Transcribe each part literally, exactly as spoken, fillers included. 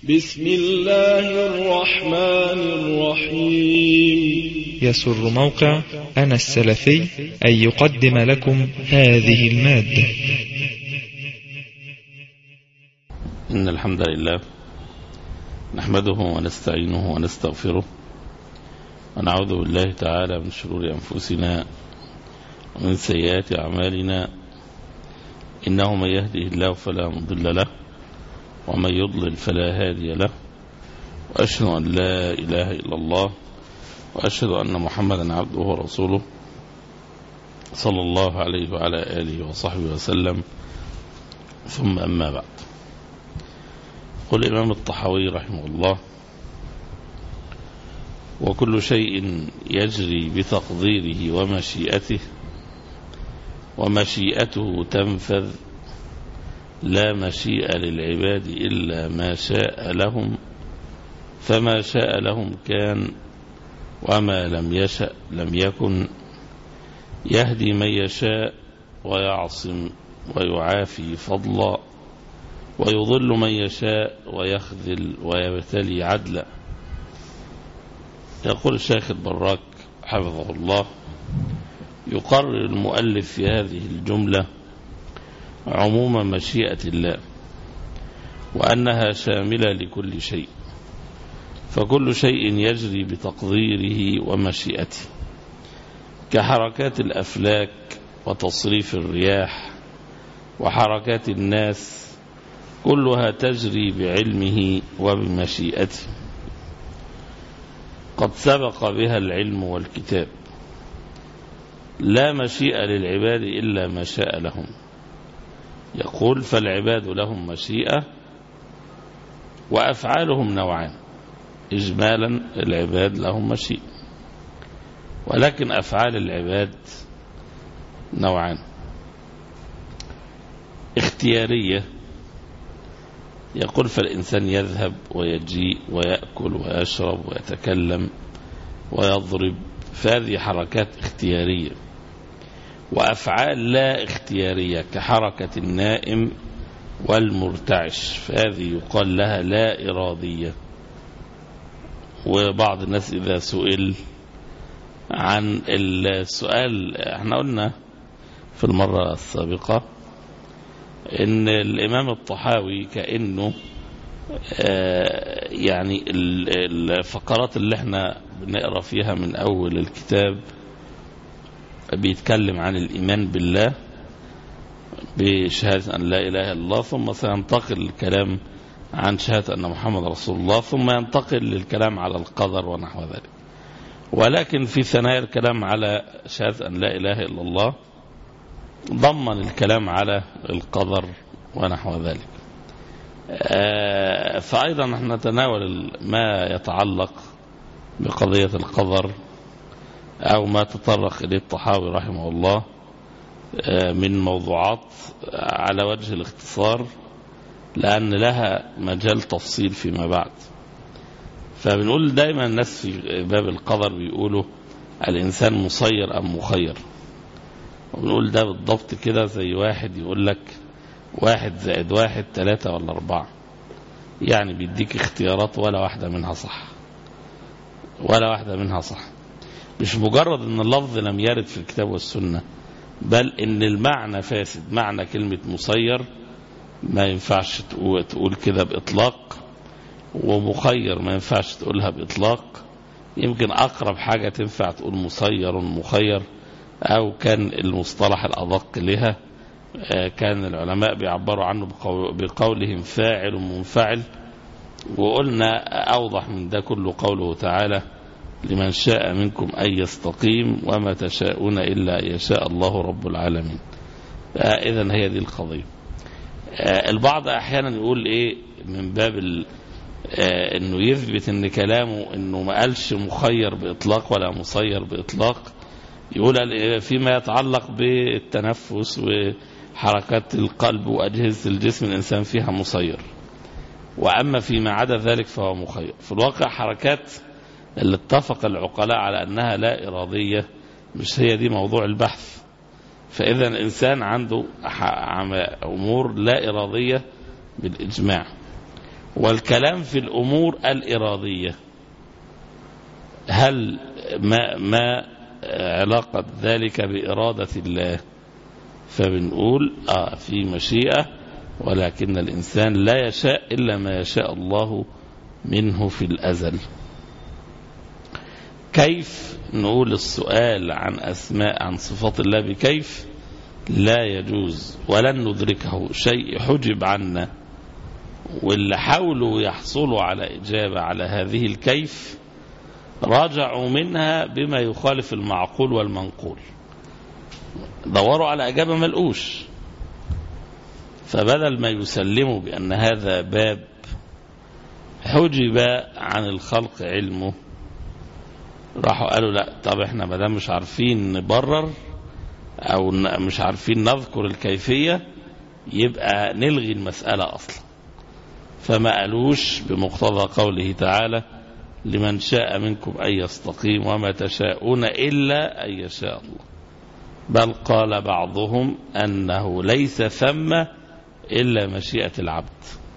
بسم الله الرحمن الرحيم. يسر موقع أنا السلفي أن يقدم لكم هذه المادة. إن الحمد لله نحمده ونستعينه ونستغفره ونعوذ بالله تعالى من شرور أنفسنا ومن سيئات أعمالنا، إنه من يهده الله فلا مضل له ومن يضلل فلا هادي له، وأشهد أن لا إله إلا الله وأشهد أن محمدا عبده ورسوله صلى الله عليه وعلى آله وصحبه وسلم، ثم أما بعد. قل الإمام الطحاوي رحمه الله: وكل شيء يجري بتقديره ومشيئته ومشيئته تنفذ، لا مشيئة للعباد إلا ما شاء لهم، فما شاء لهم كان وما لم يشأ لم يكن، يهدي من يشاء ويعصم ويعافي فضلا، ويضل من يشاء ويخذل ويبتلي عدلا. يقول الشيخ البراك حفظه الله: يقرر المؤلف في هذه الجملة عموم مشيئة الله، وأنها شاملة لكل شيء، فكل شيء يجري بتقديره ومشيئته، كحركات الأفلاك وتصريف الرياح وحركات الناس، كلها تجري بعلمه وبمشيئته، قد سبق بها العلم والكتاب. لا مشيئة للعباد إلا ما شاء لهم. يقول: فالعباد لهم مشيئة وأفعالهم نوعان. إجمالا العباد لهم مشيئة، ولكن أفعال العباد نوعان: اختيارية، يقول فالإنسان يذهب ويجيء ويأكل ويشرب ويتكلم ويضرب، فهذه حركات اختيارية. وأفعال لا اختيارية كحركة النائم والمرتعش، فهذه يقال لها لا إرادية. وبعض الناس إذا سئل عن السؤال، احنا قلنا في المرة السابقة ان الامام الطحاوي كأنه يعني الفقرات اللي احنا بنقرأ فيها من اول الكتاب بيتكلم عن الايمان بالله بشهادة ان لا اله الا الله، ثم سينتقل الكلام عن شهادة ان محمد رسول الله، ثم ينتقل للكلام على القدر ونحو ذلك. ولكن في ثنايا الكلام على شهادة ان لا اله الا الله ضمن الكلام على القدر ونحو ذلك. فأيضا نحن نتناول ما يتعلق بقضية القدر أو ما تطرق إليه الطحاوي رحمه الله من موضوعات على وجه الاختصار، لأن لها مجال تفصيل فيما بعد. فبنقول دائما الناس في باب القدر بيقولوا الإنسان مسير أم مخير، وبنقول ده بالضبط كده زي واحد يقول لك واحد زائد واحد ثلاثة ولا أربعة، يعني بيديك اختيارات ولا واحدة منها صح، ولا واحدة منها صح. مش مجرد ان اللفظ لم يرد في الكتاب والسنة، بل ان المعنى فاسد. معنى كلمة مسير ما ينفعش تقول كده بإطلاق، ومخير ما ينفعش تقولها بإطلاق. يمكن أقرب حاجة تنفع تقول مسير مخير، أو كان المصطلح الأدق لها كان العلماء بيعبروا عنه بقولهم فاعل منفعل. وقلنا أوضح من ده كله قوله تعالى: لمن شاء منكم أن يستقيم وما تشاءون إلا أن يشاء الله رب العالمين. إذن هي دي القضية. البعض أحيانا يقول إيه من باب إنه يثبت إن كلامه إنه ما قالش مخير بإطلاق ولا مسير بإطلاق، يقول فيما يتعلق بالتنفس وحركات القلب وأجهزة الجسم الإنسان فيها مسير، وأما فيما عدا ذلك فهو مخير. في الواقع حركات اللي اتفق العقلاء على أنها لا إرادية مش هي دي موضوع البحث. فإذا الإنسان عنده أمور لا إرادية بالإجماع، والكلام في الأمور الإرادية هل ما, ما علاقة ذلك بإرادة الله؟ فبنقول آه في مشيئة، ولكن الإنسان لا يشاء إلا ما يشاء الله منه في الأزل. كيف؟ نقول السؤال عن أسماء عن صفات الله بكيف لا يجوز، ولن ندركه شيء حجب عنا، واللي حاولوا يحصلوا على إجابة على هذه الكيف راجعوا منها بما يخالف المعقول والمنقول، دوروا على إجابة ملقوش، فبدل ما يسلموا بأن هذا باب حجب عن الخلق علمه، راحوا قالوا لا، طب احنا مدام مش عارفين نبرر او مش عارفين نذكر الكيفية يبقى نلغي المسألة اصلا. فما قالوش بمقتضى قوله تعالى لمن شاء منكم أن يستقيم وما تشاءون إلا أن يشاء الله، بل قال بعضهم أنه ليس ثم إلا مشيئة العبد.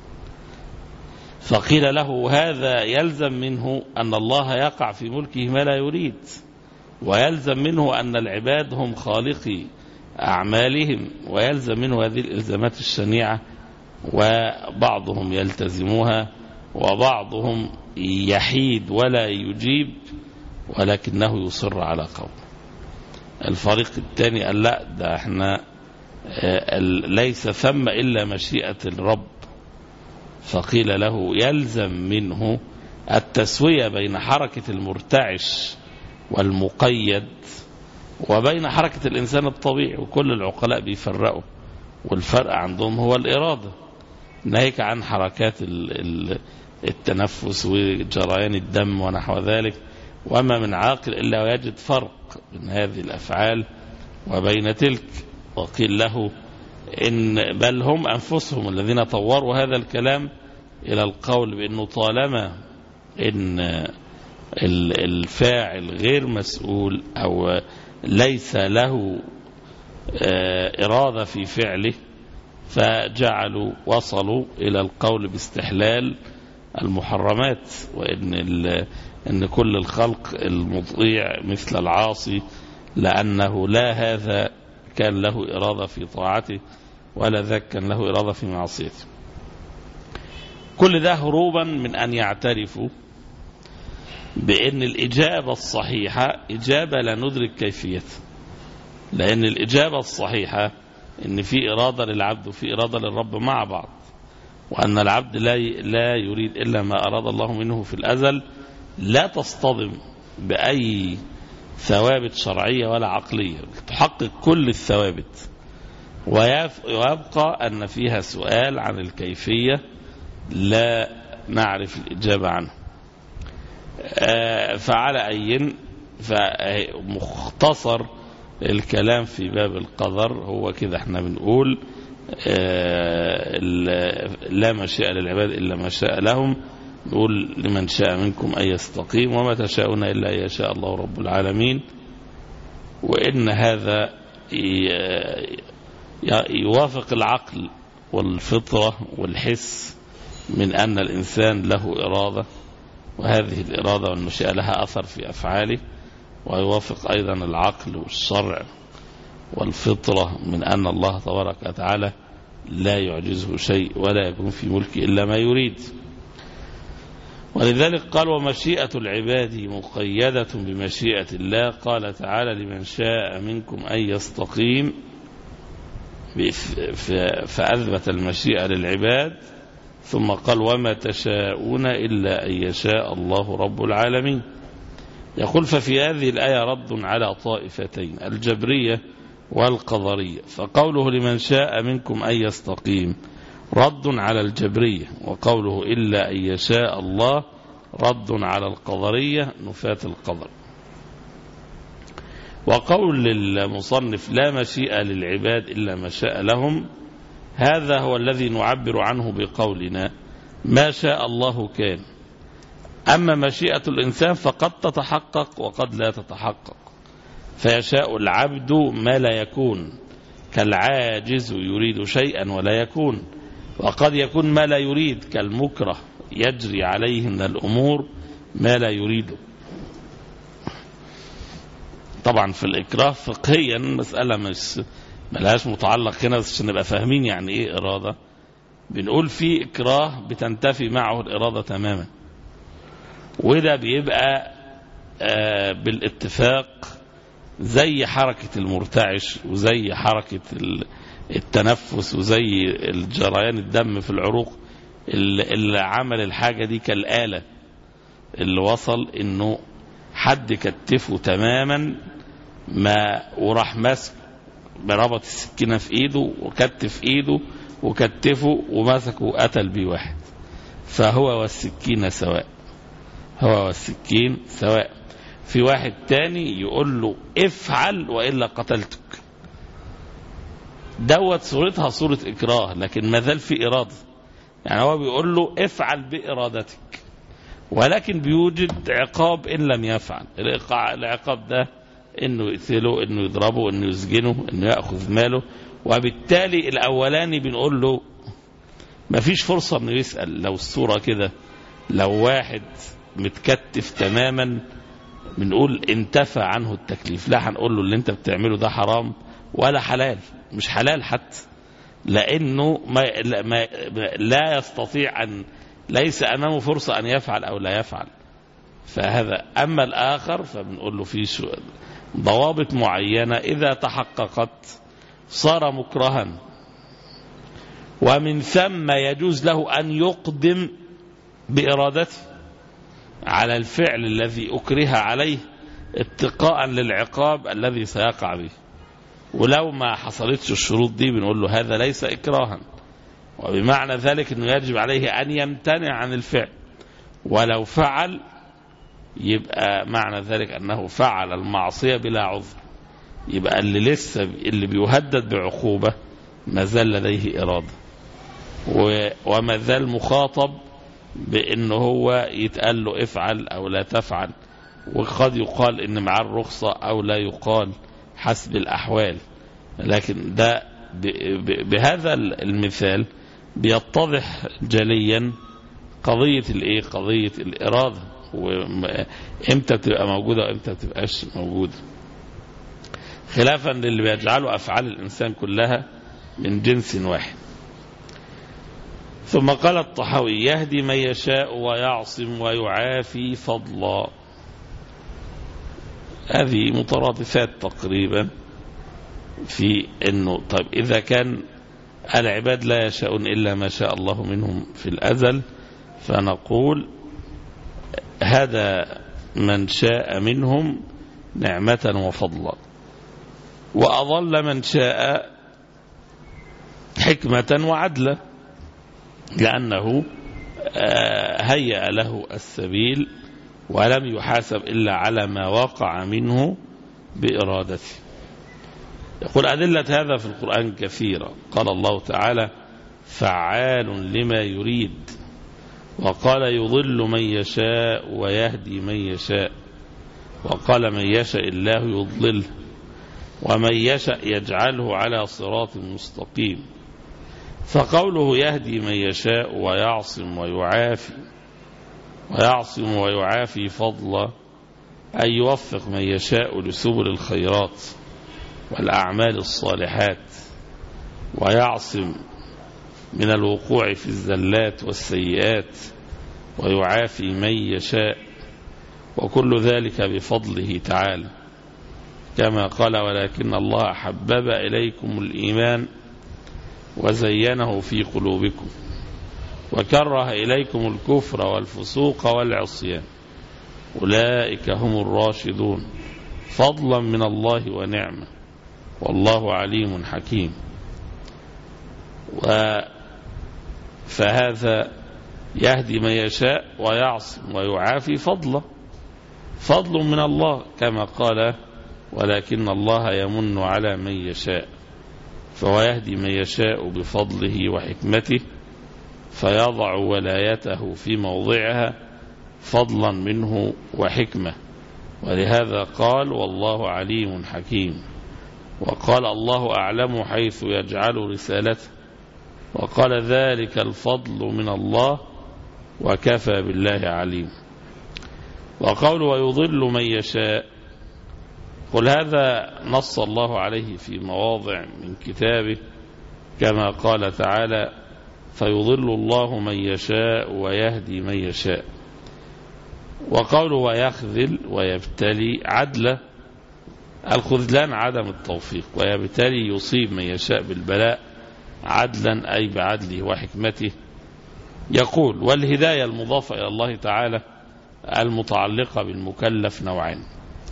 فقيل له هذا يلزم منه أن الله يقع في ملكه ما لا يريد، ويلزم منه أن العباد هم خالقي أعمالهم، ويلزم منه هذه الإلزامات الشنيعة، وبعضهم يلتزموها وبعضهم يحيد ولا يجيب ولكنه يصر على قول. الفريق الثاني قال لا، ده احنا ليس ثم إلا مشيئة الرب، فقيل له يلزم منه التسوية بين حركة المرتعش والمقيد وبين حركة الإنسان الطبيعي، وكل العقلاء بيفرقوا، والفرق عندهم هو الإرادة، ناهيك عن حركات التنفس وجريان الدم ونحو ذلك، وما من عاقل إلا ويجد فرق بين هذه الأفعال وبين تلك. وقيل له إن بل هم أنفسهم الذين طوروا هذا الكلام إلى القول بأنه طالما إن الفاعل غير مسؤول أو ليس له إرادة في فعله، فجعلوا وصلوا إلى القول باستحلال المحرمات، وإن إن كل الخلق المطيع مثل العاصي، لأنه لا هذا كان له إرادة في طاعته ولا ذاك كان له إرادة في معصيته. كل ده هروبا من أن يعترفوا بأن الإجابة الصحيحة إجابة لا ندرك كيفيتها، لأن الإجابة الصحيحة إن في إرادة للعبد وفي إرادة للرب مع بعض، وأن العبد لا لا يريد إلا ما أراد الله منه في الأزل، لا تصطدم بأي ثوابت شرعية ولا عقلية، تحقق كل الثوابت، ويبقى أن فيها سؤال عن الكيفية لا نعرف الإجابة عنه. فعلى أي فمختصر الكلام في باب القدر هو كده، احنا بنقول لا مشيئة للعباد إلا ما شاء لهم، نقول لمن شاء منكم أن يستقيم وما تشاءون إلا أن يشاء الله رب العالمين. وإن هذا يوافق العقل والفطرة والحس من أن الإنسان له إرادة، وهذه الإرادة والمشيئة لها أثر في أفعاله، ويوافق أيضا العقل والشرع والفطرة من أن الله تبارك وتعالى لا يعجزه شيء ولا يكون في ملكه إلا ما يريد. ولذلك قال ومشيئة العباد مقيدة بمشيئة الله. قال تعالى لمن شاء منكم أن يستقيم، فأثبت المشيئة للعباد، ثم قال وما تشاءون إلا أن يشاء الله رب العالمين. يقول ففي هذه الآية رد على طائفتين، الجبرية والقدرية. فقوله لمن شاء منكم أن يستقيم رد على الجبرية، وقوله إلا أن يشاء الله رد على القدرية نفاة القدر. وقول المصنف لا مشيئة للعباد إلا ما شاء لهم، هذا هو الذي نعبر عنه بقولنا ما شاء الله كان. أما مشيئة الإنسان فقد تتحقق وقد لا تتحقق، فيشاء العبد ما لا يكون، كالعاجز يريد شيئا ولا يكون، وقد يكون ما لا يريد كالمكره يجري عليه من الأمور ما لا يريده. طبعا في الإكراه فقهيا مسألة مش ملهاش متعلق هنا، بس عشان نبقى فاهمين يعني إيه إرادة. بنقول في إكراه بتنتفي معه الإرادة تماما، وده بيبقى آه بالاتفاق زي حركة المرتعش وزي حركة التنفس وزي الجريان الدم في العروق، اللي عمل الحاجة دي كالآلة، اللي وصل انه حد كتفه تماما ما وراح ماسك بربط السكينة في ايده وكتف ايده وكتفه ومسكه وقتل بيه واحد، فهو والسكين سواء، هو والسكين سواء. في واحد تاني يقول له افعل وإلا قتلتك، دوت صورتها صورة إكراه، لكن ما زال في إرادة. يعني هو بيقول له افعل بإرادتك، ولكن بيوجد عقاب إن لم يفعل. العقاب ده إنه يقتله، إنه يضربه، إنه يسجنه، إنه يأخذ ماله. وبالتالي الأولاني بنقول له ما فيش فرصة إنه يسأل. لو الصورة كده، لو واحد متكتف تماما بنقول انتفى عنه التكليف، لا هنقول له اللي انت بتعمله ده حرام ولا حلال، مش حلال حتى، لأنه ما ما لا يستطيع أن، ليس أمامه فرصة أن يفعل أو لا يفعل. فهذا. أما الآخر فبنقول له في ضوابط معينة إذا تحققت صار مكرها، ومن ثم يجوز له أن يقدم بإرادته على الفعل الذي أكره عليه اتقاء للعقاب الذي سيقع به. ولو ما حصلتش الشروط دي بنقول له هذا ليس إكراها، وبمعنى ذلك أنه يجب عليه أن يمتنع عن الفعل، ولو فعل يبقى معنى ذلك أنه فعل المعصية بلا عذر، يبقى اللي لسه اللي بيهدد بعقوبة ما زال لديه إرادة، وما زال مخاطب بأنه هو يتقال له افعل أو لا تفعل. وقد يقال إن معاه الرخصة أو لا يقال حسب الأحوال. لكن ده بهذا المثال بيتضح جليا قضية الإيه؟ قضية الإرادة، وإمتى تبقى موجودة وإمتى تبقاش موجودة، خلافا للي بيجعلوا أفعال الإنسان كلها من جنس واحد. ثم قال الطحاوي يهدي من يشاء ويعصم ويعافي فضلا. هذه مترادفات تقريبا في أنه طيب إذا كان العباد لا يشاءون إلا ما شاء الله منهم في الأزل، فنقول هذا من شاء منهم نعمة وفضلا، وأضل من شاء حكمة وعدلا، لأنه هيأ له السبيل ولم يحاسب إلا على ما وقع منه بإرادته. يقول أدلة هذا في القرآن كثيرة. قال الله تعالى فعال لما يريد، وقال يضل من يشاء ويهدي من يشاء، وقال من يشاء الله يضلله ومن يشاء يجعله على صراط مستقيم. فقوله يهدي من يشاء ويعصم ويعافي ويعصم ويعافي فضلا أن يوفق من يشاء لسبل الخيرات والأعمال الصالحات، ويعصم من الوقوع في الزلات والسيئات، ويعافي من يشاء، وكل ذلك بفضله تعالى، كما قال ولكن الله حبب إليكم الإيمان وزينه في قلوبكم وكره إليكم الكفر والفسوق والعصيان أولئك هم الراشدون فضلا من الله ونعمة والله عليم حكيم. فهذا يهدي من يشاء ويعصم ويعافي فضلا، فضل من الله، كما قال ولكن الله يمن على من يشاء، فهو يهدي من يشاء بفضله وحكمته فيضع ولايته في موضعها فضلا منه وحكمة. ولهذا قال والله عليم حكيم، وقال الله أعلم حيث يجعل رسالته، وقال ذلك الفضل من الله وكفى بالله عليم. وقول ويضل من يشاء، قل هذا نص الله عليه في مواضع من كتابه كما قال تعالى فيضل الله من يشاء ويهدي من يشاء. وقوله ويخذل ويبتلي عدله، الخذلان عدم التوفيق، ويبتلي يصيب من يشاء بالبلاء عدلا أي بعدله وحكمته. يقول والهداية المضافة إلى الله تعالى المتعلقة بالمكلف نوعين: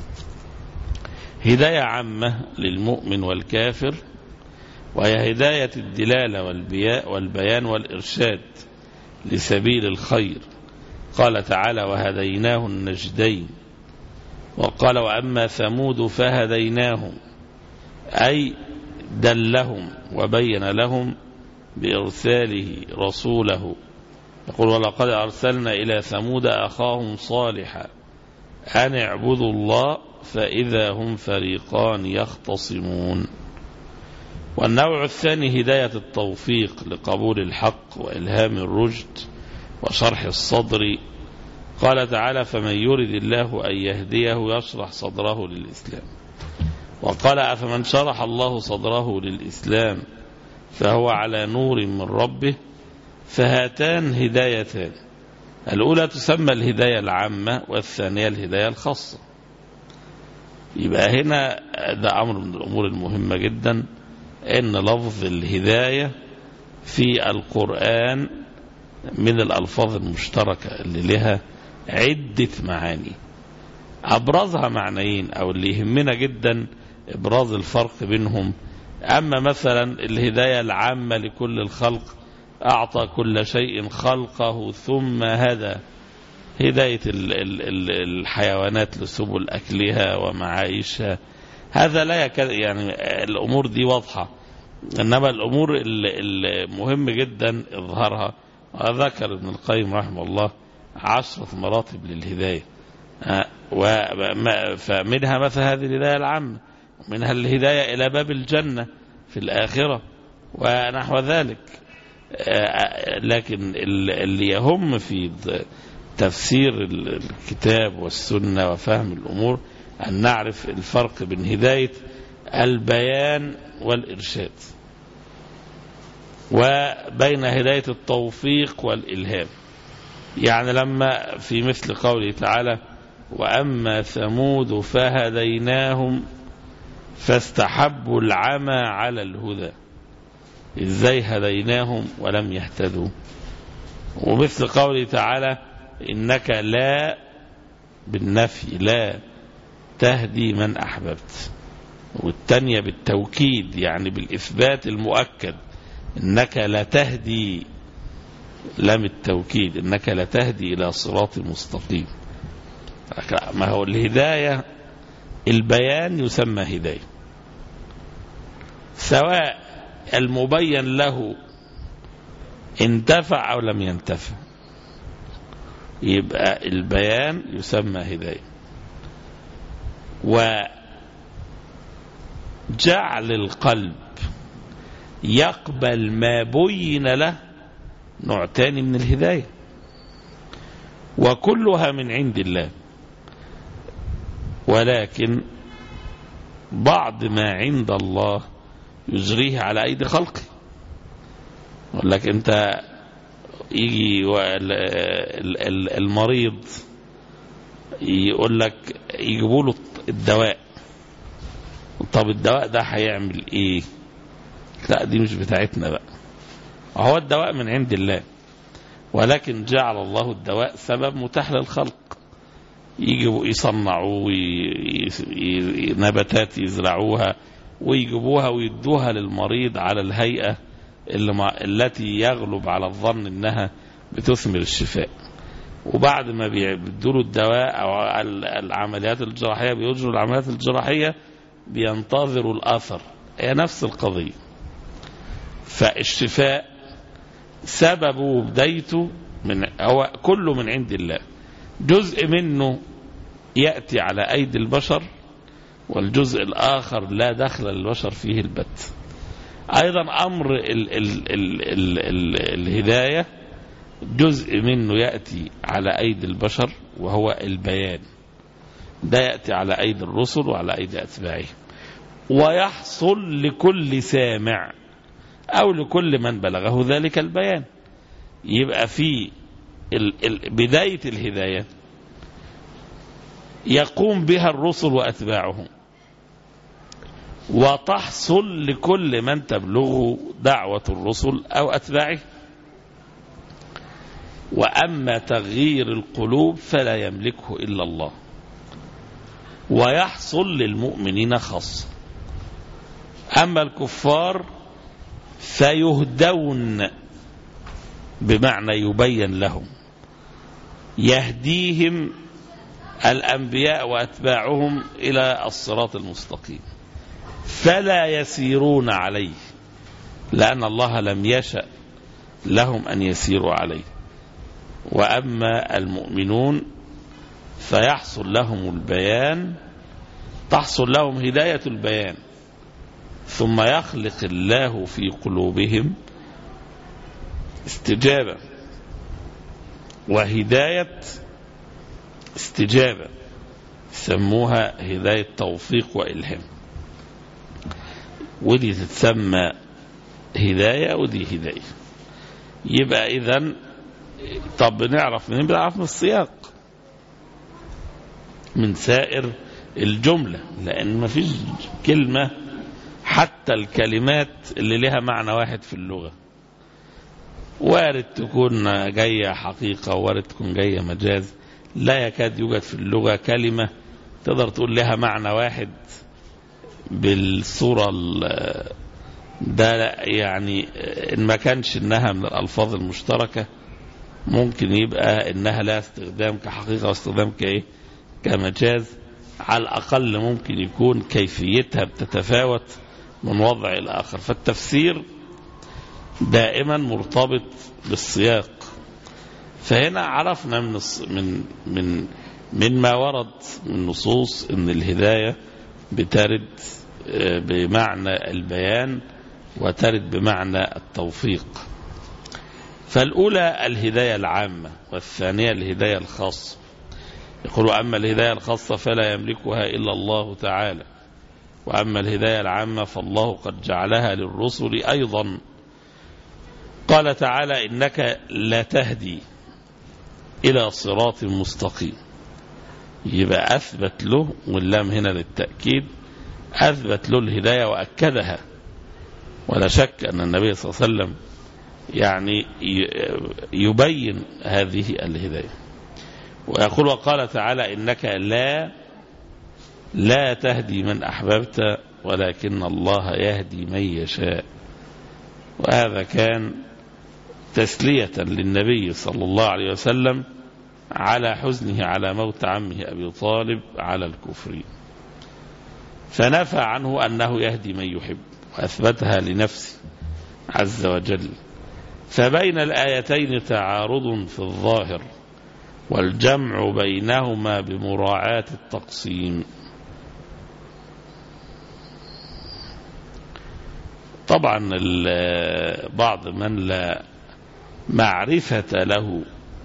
هداية عامة للمؤمن والكافر، وهي هداية الدلالة والبيان والإرشاد لسبيل الخير. قال تعالى وهديناه النجدين. وقال وأما ثمود فهديناهم، أي دلهم وبين لهم بإرساله رسوله. يقول ولقد أرسلنا إلى ثمود أخاهم صالحا أن اعبدوا الله فإذا هم فريقان يختصمون. والنوع الثاني هداية التوفيق لقبول الحق وإلهام الرشد وشرح الصدر. قال تعالى فمن يرد الله أن يهديه يشرح صدره للإسلام. وقال أفمن شرح الله صدره للإسلام فهو على نور من ربه. فهاتان هدايتان، الأولى تسمى الهداية العامة والثانية الهداية الخاصة. يبقى هنا ده أمر من الأمور المهمة جدا، إن لفظ الهداية في القرآن من الألفاظ المشتركة اللي لها عدة معاني، أبرزها معنيين أو اللي يهمنا جدا إبراز الفرق بينهم. أما مثلا الهداية العامة لكل الخلق، أعطى كل شيء خلقه ثم هدى، هداية الحيوانات لسبل أكلها ومعايشها، هذا لا يكاد يعني الأمور دي واضحة. إنما الأمور المهم جدا إظهارها، وذكر ابن القيم رحمه الله عشرة مراتب للهداية، فمنها مثل هذه الهداية العامة، ومنها الهداية إلى باب الجنة في الآخرة ونحو ذلك. لكن اللي يهم في تفسير الكتاب والسنة وفهم الأمور أن نعرف الفرق بين هداية البيان والإرشاد وبين هداية التوفيق والإلهام. يعني لما في مثل قوله تعالى وأما ثمود فهديناهم فاستحبوا العمى على الهدى، إزاي هديناهم ولم يهتدوا؟ ومثل قوله تعالى إنك لا بالنفي لا تهدي من أحببت، والتانية بالتوكيد يعني بالإثبات المؤكد إنك لا تهدي، لم التوكيد إنك لا تهدي إلى صراط مستقيم. ما هو الهداية البيان يسمى هداية، سواء المبين له انتفع أو لم ينتفع، يبقى البيان يسمى هداية. وجعل القلب يقبل ما بين له نوع تاني من الهداية، وكلها من عند الله، ولكن بعض ما عند الله يجريه على أيدي خلقه. يقول لك أنت يجي المريض يقول لك يجيبوا له الدواء، طب الدواء ده هيعمل ايه؟ لا دي مش بتاعتنا بقى، هو الدواء من عند الله، ولكن جعل الله الدواء سبب متاح للخلق، يجيبوا يصنعوا نباتات يزرعوها ويجيبوها ويدوها للمريض على الهيئة التي يغلب على الظن انها بتثمر الشفاء. وبعد ما بيدوا الدواء او العمليات الجراحية، بيجروا العمليات الجراحية بينتظروا الأثر، هي نفس القضية. فالشفاء سببه وبدايته من هو كله من عند الله، جزء منه يأتي على أيدي البشر، والجزء الآخر لا دخل للبشر فيه البت. أيضا أمر ال ال ال ال ال الهداية جزء منه يأتي على أيدي البشر وهو البيان، ده يأتي على أيدي الرسل وعلى أيدي أتباعهم، ويحصل لكل سامع أو لكل من بلغه ذلك البيان. يبقى في بداية الهداية يقوم بها الرسل وأتباعهم، وتحصل لكل من تبلغه دعوة الرسل أو أتباعه. وأما تغيير القلوب فلا يملكه إلا الله، ويحصل للمؤمنين خاصة. أما الكفار فيهدون، بمعنى يبين لهم، يهديهم الأنبياء وأتباعهم إلى الصراط المستقيم، فلا يسيرون عليه، لأن الله لم يشأ لهم أن يسيروا عليه. وأما المؤمنون فيحصل لهم البيان، تحصل لهم هداية البيان، ثم يخلق الله في قلوبهم استجابة وهداية استجابة، سموها هداية توفيق وإلهام. ودي تتسمى هداية ودي هداية. يبقى إذن طب بنعرف منين؟ بنعرف من السياق، من سائر الجملة، لأن ما فيش كلمة، حتى الكلمات اللي لها معنى واحد في اللغة وارد تكون جاية حقيقة وارد تكون جاية مجاز. لا يكاد يوجد في اللغة كلمة تقدر تقول لها معنى واحد بالصورة ده، يعني إن ما كانش إنها من الألفاظ المشتركة ممكن يبقى إنها لا استخدام كحقيقة واستخدام كإيه كمجاز. على الأقل ممكن يكون كيفيتها بتتفاوت من وضع الآخر. فالتفسير دائما مرتبط بالسياق. فهنا عرفنا من من من مما ورد من نصوص ان الهداية بترد بمعنى البيان وترد بمعنى التوفيق. فالأولى الهداية العامة، والثانية الهداية الخاصة. يقول أما الهداية الخاصة فلا يملكها إلا الله تعالى، وأما الهداية العامة فالله قد جعلها للرسل أيضا. قال تعالى إنك لا تهدي إلى صراط مستقيم. يبقى أثبت له، واللام هنا للتأكيد، أثبت له الهداية وأكدها. ولا شك أن النبي صلى الله عليه وسلم يعني يبين هذه الهداية. ويقول وقال تعالى إنك لا لا تهدي من أحببت ولكن الله يهدي من يشاء. وهذا كان تسلية للنبي صلى الله عليه وسلم على حزنه على موت عمه أبي طالب على الكفر، فنفى عنه أنه يهدي من يحب وأثبتها لنفسه عز وجل. فبين الآيتين تعارض في الظاهر، والجمع بينهما بمراعاة التقسيم. طبعا بعض من لا معرفة له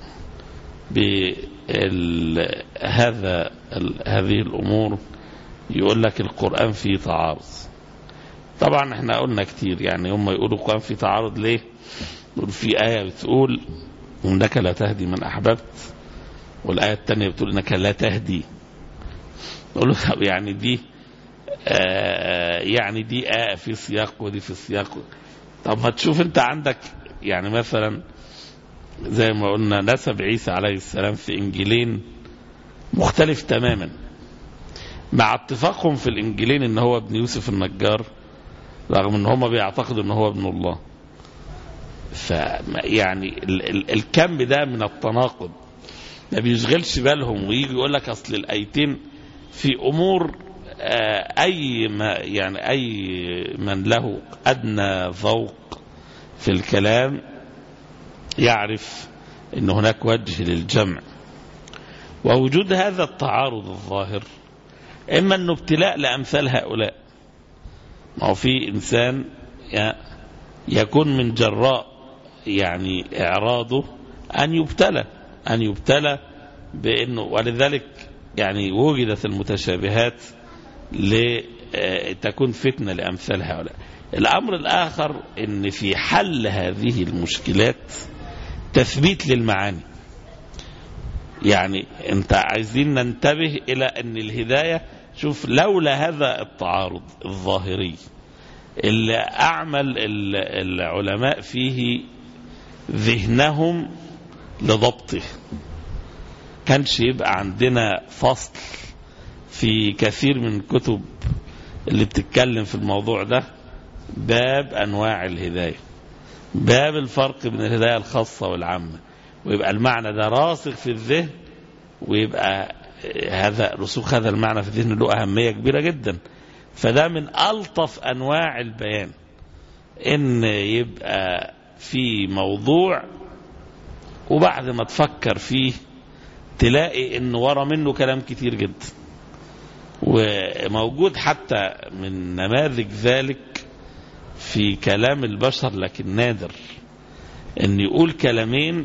بهذا هذه الأمور يقول لك القرآن فيه تعارض. طبعا احنا قلنا كتير، يعني هم يقولوا القرآن فيه تعارض ليه؟ يقول في آية بتقول إنك لا تهدي من أحببت، والآية الثانية بتقول إنك لا تهدي. نقول له يعني دي آه يعني دي آية في سياق ودي في سياق. طب ما تشوف انت عندك يعني مثلا زي ما قلنا نسب عيسى عليه السلام في إنجيلين مختلف تماما، مع اتفاقهم في الإنجيلين ان هو ابن يوسف النجار، رغم ان هم بيعتقدوا ان هو ابن الله. فيعني ال ال الكم ده من التناقض ما بيشغلش بالهم، ويجي يقول لك اصل الايتين في امور آه اي ما يعني اي من له ادنى ذوق في الكلام يعرف ان هناك وجه للجمع. ووجود هذا التعارض الظاهر اما انه ابتلاء لامثال هؤلاء. ما هو في انسان يكون من جراء يعني اعراضه أن يبتلى أن يبتلى بأنه، ولذلك يعني وجدت المتشابهات لتكون فتنة لأمثال هؤلاء. الأمر الآخر أن في حل هذه المشكلات تثبيت للمعاني. يعني أنت عايزين ننتبه إلى أن الهداية، شوف لولا هذا التعارض الظاهري اللي أعمل العلماء فيه ذهنهم لضبطه، كانش يبقى عندنا فصل في كثير من الكتب اللي بتتكلم في الموضوع ده باب أنواع الهداية، باب الفرق بين الهداية الخاصة والعامة، ويبقى المعنى ده راسخ في الذهن، ويبقى هذا رسوخ هذا المعنى في الذهن له أهمية كبيرة جدا. فده من ألطف أنواع البيان، إن يبقى في موضوع وبعد ما تفكر فيه تلاقي إنه ورا منه كلام كتير جدا، وموجود حتى من نماذج ذلك في كلام البشر، لكن نادر إن يقول كلامين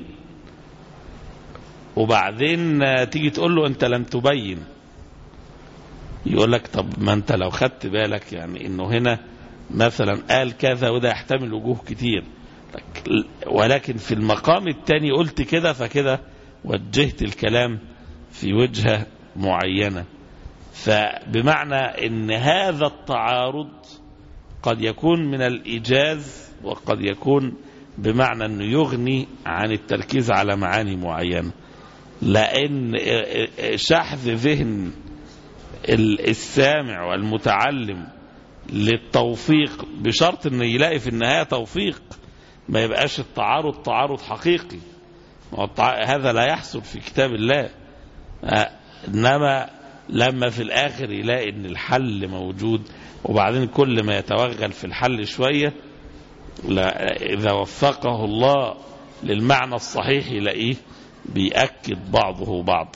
وبعدين تيجي تقول له أنت لم تبين، يقول لك طب ما أنت لو خدت بالك يعني إنه هنا مثلا قال كذا وده يحتمل وجوه كتير، ولكن في المقام الثاني قلت كده، فكده وجهت الكلام في وجهة معينة. فبمعنى ان هذا التعارض قد يكون من الإيجاز، وقد يكون بمعنى انه يغني عن التركيز على معاني معينة، لأن شحذ ذهن السامع والمتعلم للتوفيق بشرط انه يلاقي في النهاية توفيق، ما يبقاش التعارض تعارض حقيقي، هذا لا يحصل في كتاب الله. إنما لما في الآخر يلاقي ان الحل موجود، وبعدين كل ما يتوغل في الحل شوية إذا وفقه الله للمعنى الصحيح يلاقيه بيأكد بعضه بعض.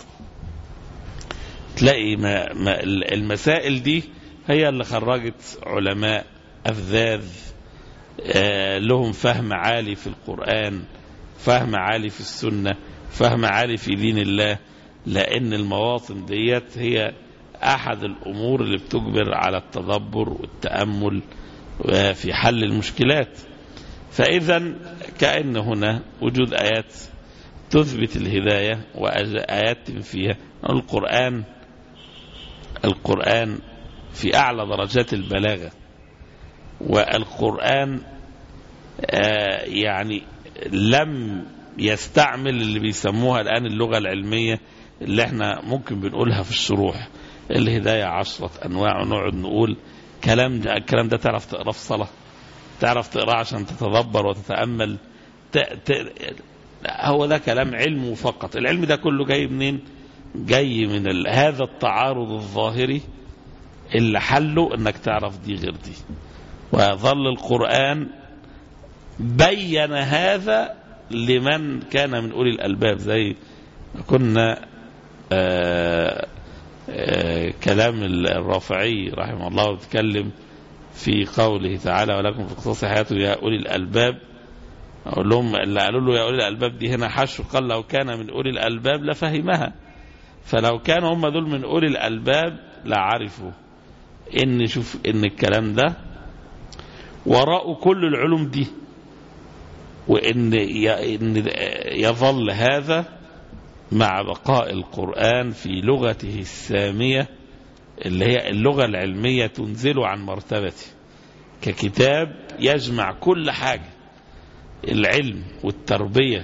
تلاقي ما ما المسائل دي هي اللي خرجت علماء أفذاذ لهم فهم عالي في القرآن، فهم عالي في السنة، فهم عالي في دين الله، لأن المواطن ديت هي أحد الأمور اللي بتجبر على التدبر والتأمل في حل المشكلات. فإذا كأن هنا وجود آيات تثبت الهداية وآيات تنفيها. القرآن القرآن في أعلى درجات البلاغة، والقرآن آه يعني لم يستعمل اللي بيسموها الآن اللغة العلمية اللي احنا ممكن بنقولها في الشروح، الهداية عشرة أنواع، ونقعد نقول كلام ده الكلام ده تعرف تقرأ في صلاة، تعرف تقرأ عشان تتدبر وتتأمل. ت... ت... هو ده كلام علم فقط. العلم ده كله جاي منين؟ جاي من ال... هذا التعارض الظاهري اللي حله انك تعرف دي غير دي. وظل القرآن بين هذا لمن كان من أولي الألباب، زي كنا آآ آآ كلام الرافعي رحمه الله بيتكلم في قوله تعالى ولكم في قصص حياته يا أولي الألباب. أقول لهم اللي قالوا له يا أولي الألباب دي هنا حشو، قال لو كان من أولي الألباب لفهمها، فلو كانوا هم دول من أولي الألباب لعرفوا إن شوف إن الكلام ده وراء كل العلوم دي، وإن يظل هذا مع بقاء القرآن في لغته السامية اللي هي اللغة العلمية تنزل عن مرتبته ككتاب يجمع كل حاجة، العلم والتربية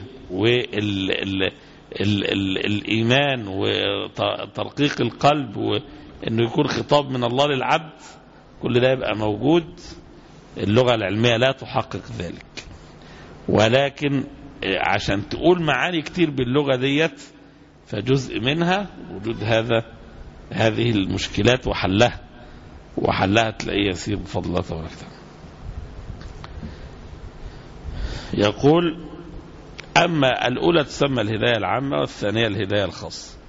والإيمان وترقيق القلب، وإنه يكون خطاب من الله للعبد، كل ده يبقى موجود. اللغة العلمية لا تحقق ذلك، ولكن عشان تقول معاني كتير باللغة ديت فجزء منها وجود هذا هذه المشكلات وحلها وحلها تلاقيه يسير بفضل الله تبارك وتعالى. يقول أما الأولى تسمى الهداية العامة، والثانية الهداية الخاصة.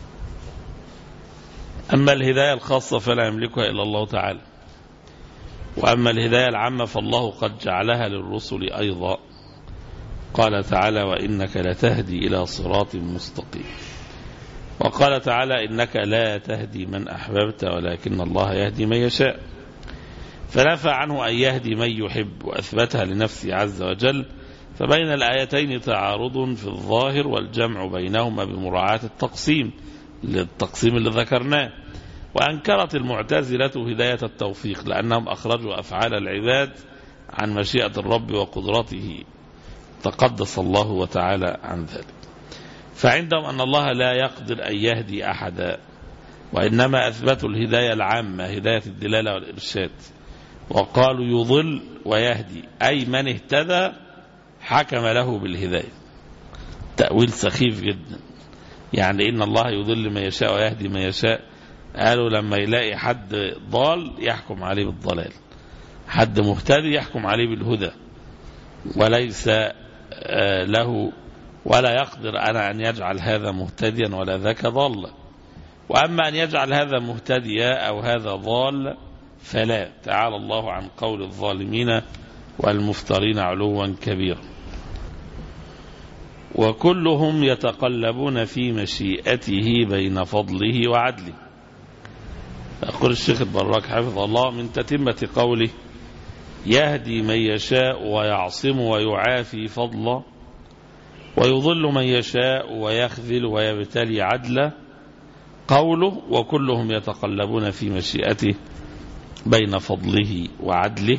أما الهداية الخاصة فلا يملكها إلا الله تعالى، وأما الهداية العامة فالله قد جعلها للرسل أيضا، قال تعالى وإنك لتهدي إلى صراط مستقيم، وقال تعالى إنك لا تهدي من أحببت ولكن الله يهدي من يشاء، فنفى عنه أن يهدي من يحب وأثبتها لنفسه عز وجل. فبين الآيتين تعارض في الظاهر والجمع بينهما بمراعاة التقسيم للتقسيم اللي ذكرناه. وأنكرت المعتزلة هداية التوفيق لأنهم أخرجوا أفعال العباد عن مشيئة الرب وقدرته، تقدس الله وتعالى عن ذلك. فعندهم أن الله لا يقدر أن يهدي أحدا، وإنما أثبتوا الهداية العامة هداية الدلالة والإرشاد، وقالوا يضل ويهدي، أي من اهتدى حكم له بالهداية. تأويل سخيف جدا، يعني إن الله يضل من يشاء ويهدي من يشاء. قالوا لما يلاقي حد ضال يحكم عليه بالضلال، حد مهتدي يحكم عليه بالهدى، وليس له ولا يقدر أنا أن يجعل هذا مهتديا ولا ذاك ضالا. وأما أن يجعل هذا مهتديا أو هذا ضال فلا، تعالى الله عن قول الظالمين والمفترين علوا كبيرا. وكلهم يتقلبون في مشيئته بين فضله وعدله. يقول الشيخ البراك حفظه الله من تتمة قوله يهدي من يشاء ويعصم ويعافي فضلا، ويضل من يشاء ويخذل ويبتلي عدلا، قوله وكلهم يتقلبون في مشيئته بين فضله وعدله.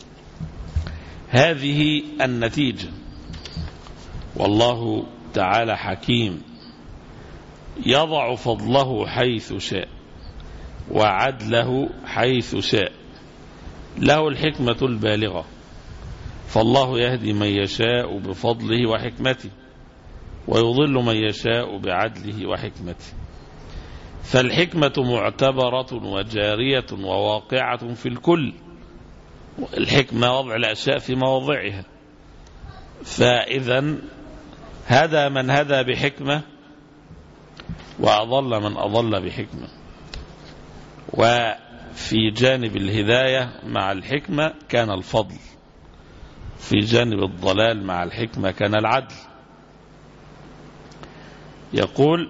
هذه النتيجة، والله تعالى حكيم يضع فضله حيث شاء وعدله حيث شاء، له الحكمة البالغة، فالله يهدي من يشاء بفضله وحكمته، ويضل من يشاء بعدله وحكمته. فالحكمة معتبرة وجارية وواقعة في الكل. الحكمة وضع الأشياء في مواضعها، فإذا هدى من هدى بحكمة وأضل من أضل بحكمة. وفي جانب الهداية مع الحكمة كان الفضل، في جانب الضلال مع الحكمة كان العدل. يقول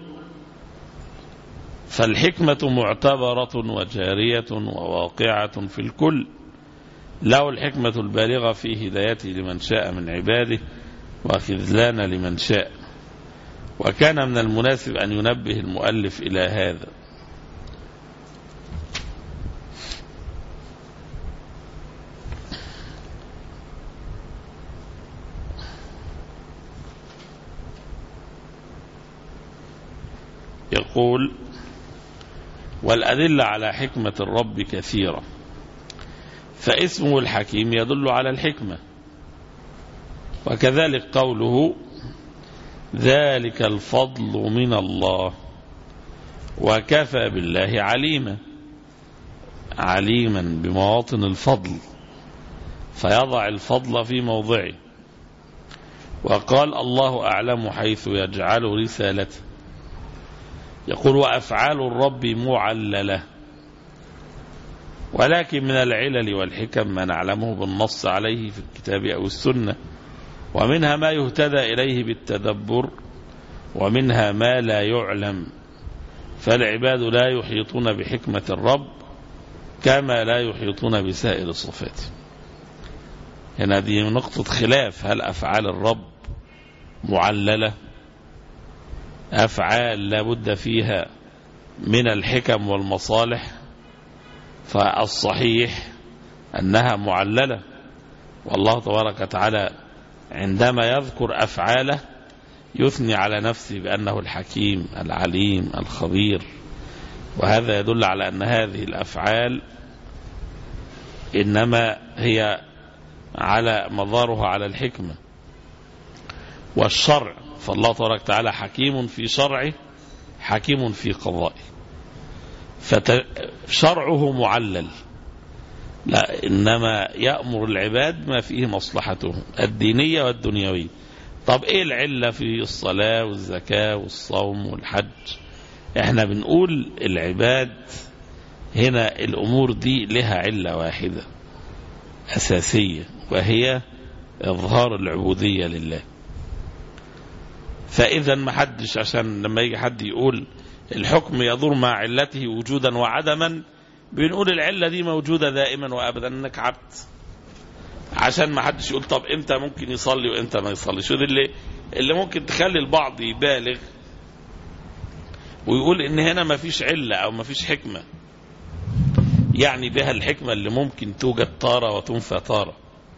فالحكمة معتبرة وجارية وواقعة في الكل، له الحكمة البالغة في هدايته لمن شاء من عباده وخذلان لمن شاء. وكان من المناسب أن ينبه المؤلف إلى هذا. يقول والأدلة على حكمة الرب كثيرة، فاسمه الحكيم يدل على الحكمة، وكذلك قوله ذلك الفضل من الله وكفى بالله عليما، عليما بمواطن الفضل، فيضع الفضل في موضعه. وقال الله أعلم حيث يجعل رسالته. يقول وأفعال الرب معللة، ولكن من العلل والحكم ما نعلمه بالنص عليه في الكتاب أو السنة، ومنها ما يهتدى إليه بالتدبر، ومنها ما لا يعلم. فالعباد لا يحيطون بحكمة الرب كما لا يحيطون بسائر صفاته. هنا دي نقطة خلاف، هل أفعال الرب معللة، أفعال لابد فيها من الحكم والمصالح؟ فالصحيح أنها معللة، والله تبارك وتعالى عندما يذكر أفعاله يثني على نفسه بأنه الحكيم العليم الخبير، وهذا يدل على أن هذه الأفعال إنما هي على مظارها على الحكمة والشرع. فالله تبارك وتعالى حكيم في شرعه حكيم في قضائه، فشرعه معلل، لا إنما يأمر العباد ما فيه مصلحتهم الدينية والدنيوية. طب إيه العلة في الصلاة والزكاة والصوم والحج؟ إحنا بنقول العباد هنا الأمور دي لها علة واحدة، أساسية، وهي إظهار العبودية لله. فإذا ما حدش، عشان لما يجي حد يقول الحكم يدور مع علته وجودا وعدما، بنقول العلة دي موجودة دائما وأبدا، إنك عبد، عشان ما حدش يقول طب إمتى ممكن يصلي وإمتى ما يصليش. ودي اللي, اللي ممكن تخلي البعض يبالغ ويقول إن هنا ما فيش علة أو ما فيش حكمة، يعني بها الحكمة اللي ممكن توجد طارة وتنفى طارة.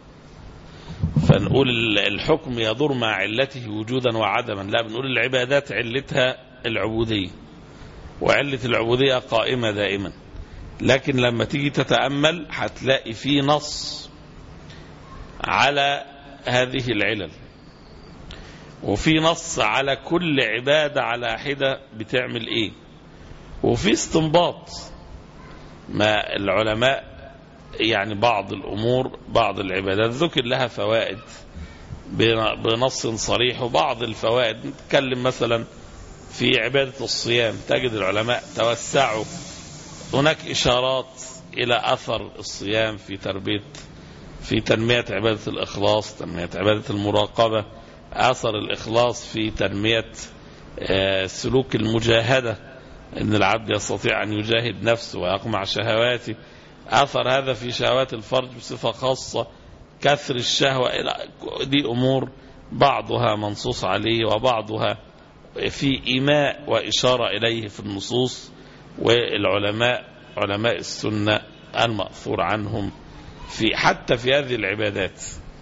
فنقول الحكم يدور مع علته وجودا وعدما، لا، بنقول العبادات علتها العبودية، وعلة العبودية قائمة دائما. لكن لما تيجي تتأمل هتلاقي في نص على هذه العلل، وفي نص على كل عبادة على حدة بتعمل ايه، وفي استنباط. ما العلماء يعني بعض الأمور بعض العبادات ذكر لها فوائد بنص صريح، وبعض الفوائد نتكلم مثلا في عبادة الصيام تجد العلماء توسعوا، هناك إشارات إلى أثر الصيام في تربية في تنمية عبادة الإخلاص، تنمية عبادة المراقبة، أثر الإخلاص في تنمية سلوك المجاهدة، إن العبد يستطيع أن يجاهد نفسه ويقمع شهواته، أثر هذا في شهوات الفرج بصفة خاصة، كثر الشهوة. دي أمور بعضها منصوص عليه وبعضها في إيماء وإشارة إليه في النصوص. والعلماء علماء السنة المأثور عنهم في حتى في هذه العبادات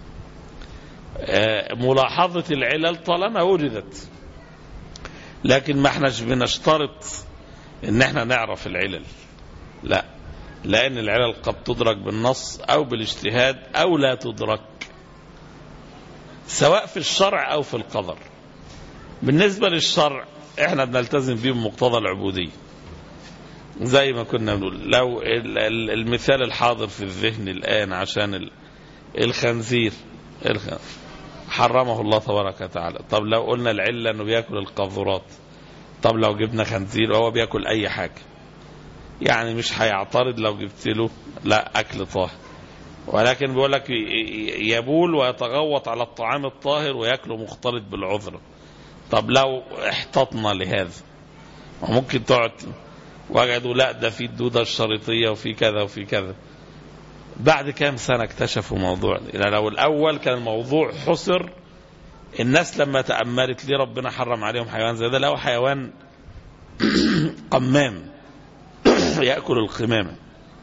ملاحظة العلل طالما وجدت، لكن ما احناش بنشترط ان احنا نعرف العلل، لا، لأن العلل قد تدرك بالنص أو بالاجتهاد أو لا تدرك، سواء في الشرع أو في القدر. بالنسبة للشرع احنا بنلتزم بيه بمقتضى العبودية، زي ما كنا بنقول. لو المثال الحاضر في الذهن الآن عشان الخنزير حرمه الله تبارك وتعالى، طب لو قلنا العلة أنه بيأكل القاذورات، طب لو جبنا خنزير وهو بيأكل أي حاجة، يعني مش هيعترض لو جبت له لا أكل طاهر، ولكن بيقول لك يبول ويتغوط على الطعام الطاهر ويأكله مختلط بالعذر. طب لو احتطنا لهذا، وممكن تقعد وجدوا لا ده في الدودة الشريطية وفي كذا وفي كذا، بعد كام سنة اكتشفوا موضوع. لو الأول كان الموضوع حصر، الناس لما تأملت ليه ربنا حرم عليهم حيوان زي ده، لو حيوان قمام يأكل القمامة.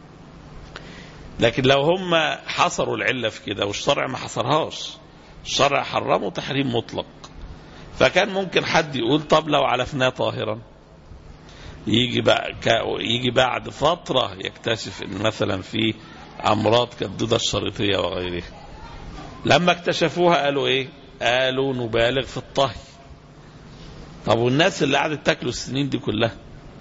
لكن لو هم حصروا العلة في كده والشرع ما حصرهاش، الشرع حرمه تحريم مطلق، فكان ممكن حد يقول طب لو علفناه طاهرا، يجي بقى يجي بعد فترة يكتشف ان مثلا في امراض كالدودة الشريطية وغيرها. لما اكتشفوها قالوا ايه؟ قالوا نبالغ في الطهي. طب والناس اللي قعدت تاكلوا السنين دي كلها،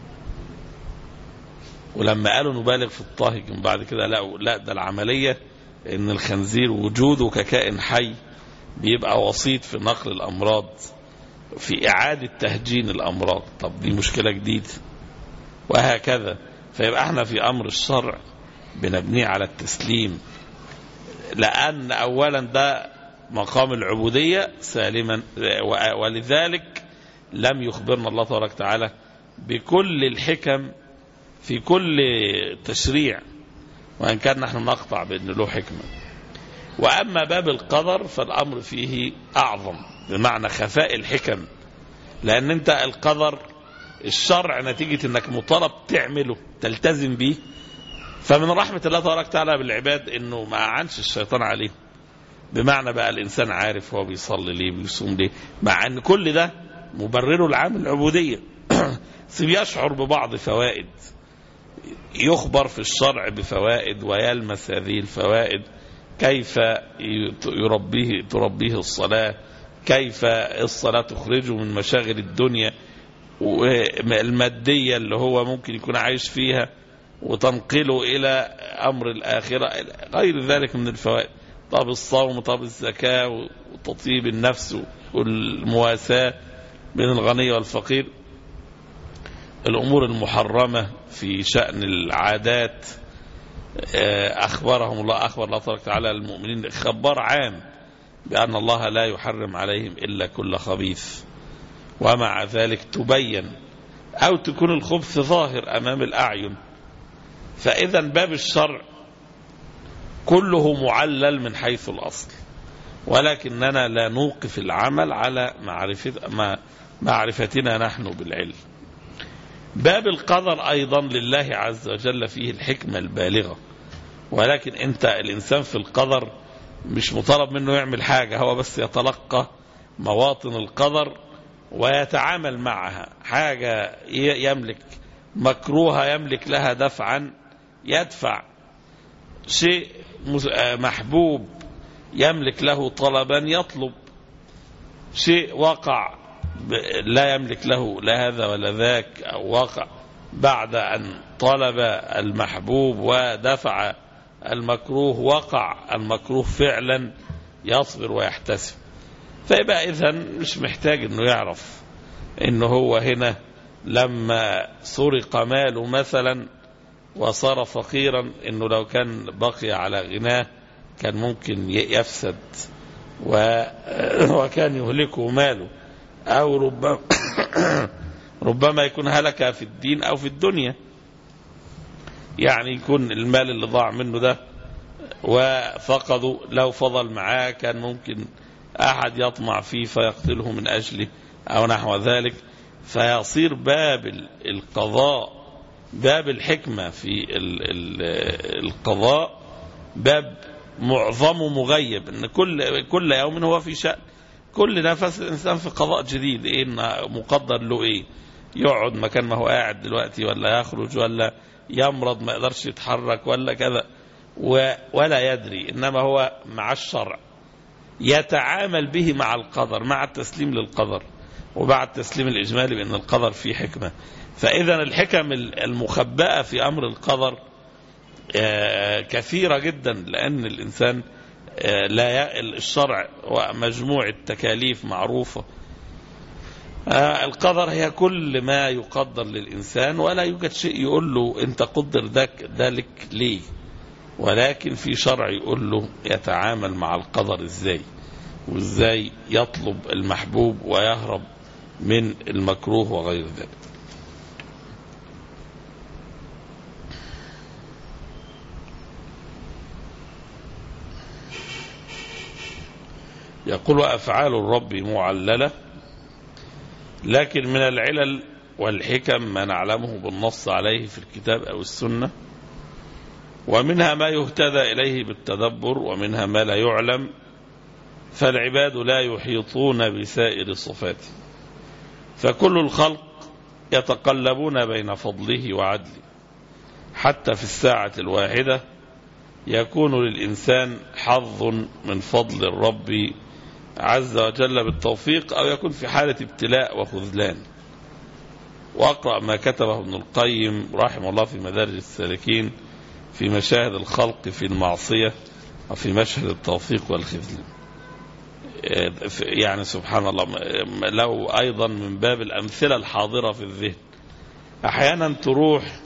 ولما قالوا نبالغ في الطهي بعد كده لا لا ده العملية ان الخنزير وجوده ككائن حي بيبقى وسيط في نقل الامراض، في اعادة تهجين الامراض. طب دي مشكلة جديدة، وهكذا. فيبقى احنا في امر الشرع بنبنيه على التسليم، لان اولا ده مقام العبودية سالما، ولذلك لم يخبرنا الله تبارك وتعالى بكل الحكم في كل تشريع، وإن كان نحن نقطع بأن له حكمة. وأما باب القدر فالأمر فيه أعظم، بمعنى خفاء الحكم، لأن أنت القدر الشرع نتيجة أنك مطالب تعمله تلتزم به. فمن رحمة الله تبارك وتعالى بالعباد أنه ما أعنش الشيطان عليه، بمعنى بقى الإنسان عارف هو بيصلي ليه بيصوم ليه، مع أن كل ده مبرره العام العبودية يشعر ببعض فوائد، يخبر في الشرع بفوائد ويلمس هذه الفوائد، كيف يربيه تربيه الصلاة، كيف الصلاة تخرجه من مشاغل الدنيا والمادية اللي هو ممكن يكون عايش فيها وتنقله إلى أمر الآخرة، غير ذلك من الفوائد. طب الصوم، طب الزكاة، وتطيب النفس والمواساة بين الغني والفقير، الأمور المحرمة في شأن العادات أخبرهم الله أخبر الله تبارك وتعالى المؤمنين خبر عام بأن الله لا يحرم عليهم إلا كل خبيث، ومع ذلك تبين أو تكون الخبث ظاهر أمام الأعين. فإذا باب الشرع كله معلل من حيث الأصل، ولكننا لا نوقف العمل على معرفة معرفتنا نحن بالعلم. باب القدر أيضا لله عز وجل فيه الحكمة البالغة، ولكن أنت الإنسان في القدر مش مطالب منه يعمل حاجة، هو بس يتلقى مواطن القدر ويتعامل معها. حاجة يملك مكروهة يملك لها دفعا يدفع، شيء محبوب يملك له طلبا يطلب، شيء وقع لا يملك له لا هذا ولا ذاك، أو وقع بعد أن طلب المحبوب ودفع المكروه وقع المكروه فعلا يصبر ويحتسب. فيبقى إذن مش محتاج أنه يعرف أنه هو هنا لما سرق ماله مثلا وصار فقيرا أنه لو كان بقي على غناه كان ممكن يفسد وكان يهلكه ماله، أو ربما ربما يكون هلك في الدين أو في الدنيا، يعني يكون المال اللي ضاع منه ده وفقده لو فضل معاه كان ممكن أحد يطمع فيه فيقتله من أجله أو نحو ذلك. فيصير باب القضاء باب الحكمة في القضاء باب معظمه مغيب، ان كل كل يوم هو في شأن، كل نفس الانسان في قضاء جديد، ايه مقدر له ايه، يقعد مكان ما هو قاعد دلوقتي ولا يخرج ولا يمرض ما يقدرش يتحرك ولا كذا، ولا يدري. انما هو مع الشرع يتعامل به مع القدر، مع التسليم للقدر ومع التسليم الإجمالي بأن القدر فيه حكمة. فإذا الحكم المخبأة في أمر القدر كثيرة جدا، لأن الإنسان لا الشرع ومجموع التكاليف معروفة. القدر هي كل ما يقدر للإنسان، ولا يوجد شيء يقول له أنت قدر ذلك ليه، ولكن في شرع يقول له يتعامل مع القدر إزاي، وإزاي يطلب المحبوب ويهرب من المكروه وغير ذلك. يقول أفعال الرب معللة، لكن من العلل والحكم ما نعلمه بالنص عليه في الكتاب أو السنة، ومنها ما يهتدى إليه بالتدبر، ومنها ما لا يعلم، فالعباد لا يحيطون بسائر صفاته، فكل الخلق يتقلبون بين فضله وعدله، حتى في الساعة الواحدة يكون للإنسان حظ من فضل الرب عز وجل بالتوفيق، أو يكون في حالة ابتلاء وخذلان. وأقرأ ما كتبه ابن القيم رحمه الله في مدارج السالكين في مشاهد الخلق في المعصية وفي مشهد التوفيق والخذلان. يعني سبحان الله، لو أيضا من باب الأمثلة الحاضرة في الذهن، أحيانا تروح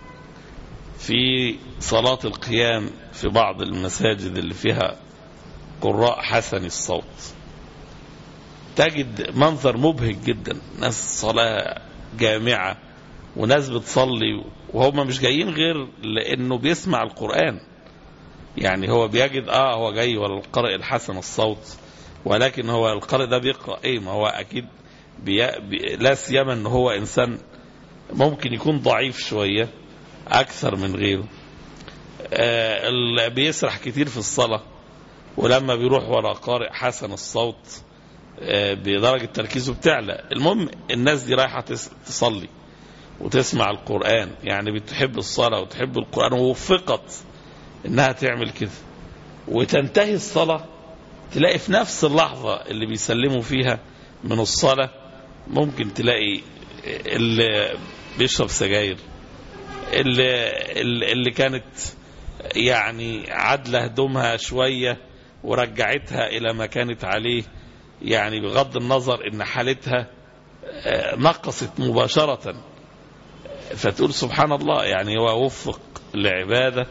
في صلاة القيام في بعض المساجد اللي فيها قراء حسن الصوت، تجد منظر مبهج جدا، ناس صلاة جامعة وناس بتصلي وهم مش جايين غير لأنه بيسمع القرآن. يعني هو بيجد آه هو جاي ولا القارئ الحسن الصوت، ولكن هو القارئ ده بيقرأ إيه؟ ما هو أكيد بي... بي... لا سيما أنه هو إنسان ممكن يكون ضعيف شوية أكثر من غيره، آه اللي بيسرح كتير في الصلاة، ولما بيروح وراء قارئ حسن الصوت آه بدرجة تركيزه بتعلى. المهم الناس دي رايحة تصلي وتسمع القرآن، يعني بتحب الصلاة وتحب القرآن ووفقت إنها تعمل كده، وتنتهي الصلاة تلاقي في نفس اللحظة اللي بيسلموا فيها من الصلاة ممكن تلاقي اللي بيشرب سجاير، اللي, اللي كانت يعني عدلة هدومها شوية ورجعتها إلى ما كانت عليه، يعني بغض النظر إن حالتها نقصت مباشرة. فتقول سبحان الله، يعني هو وفق لعبادة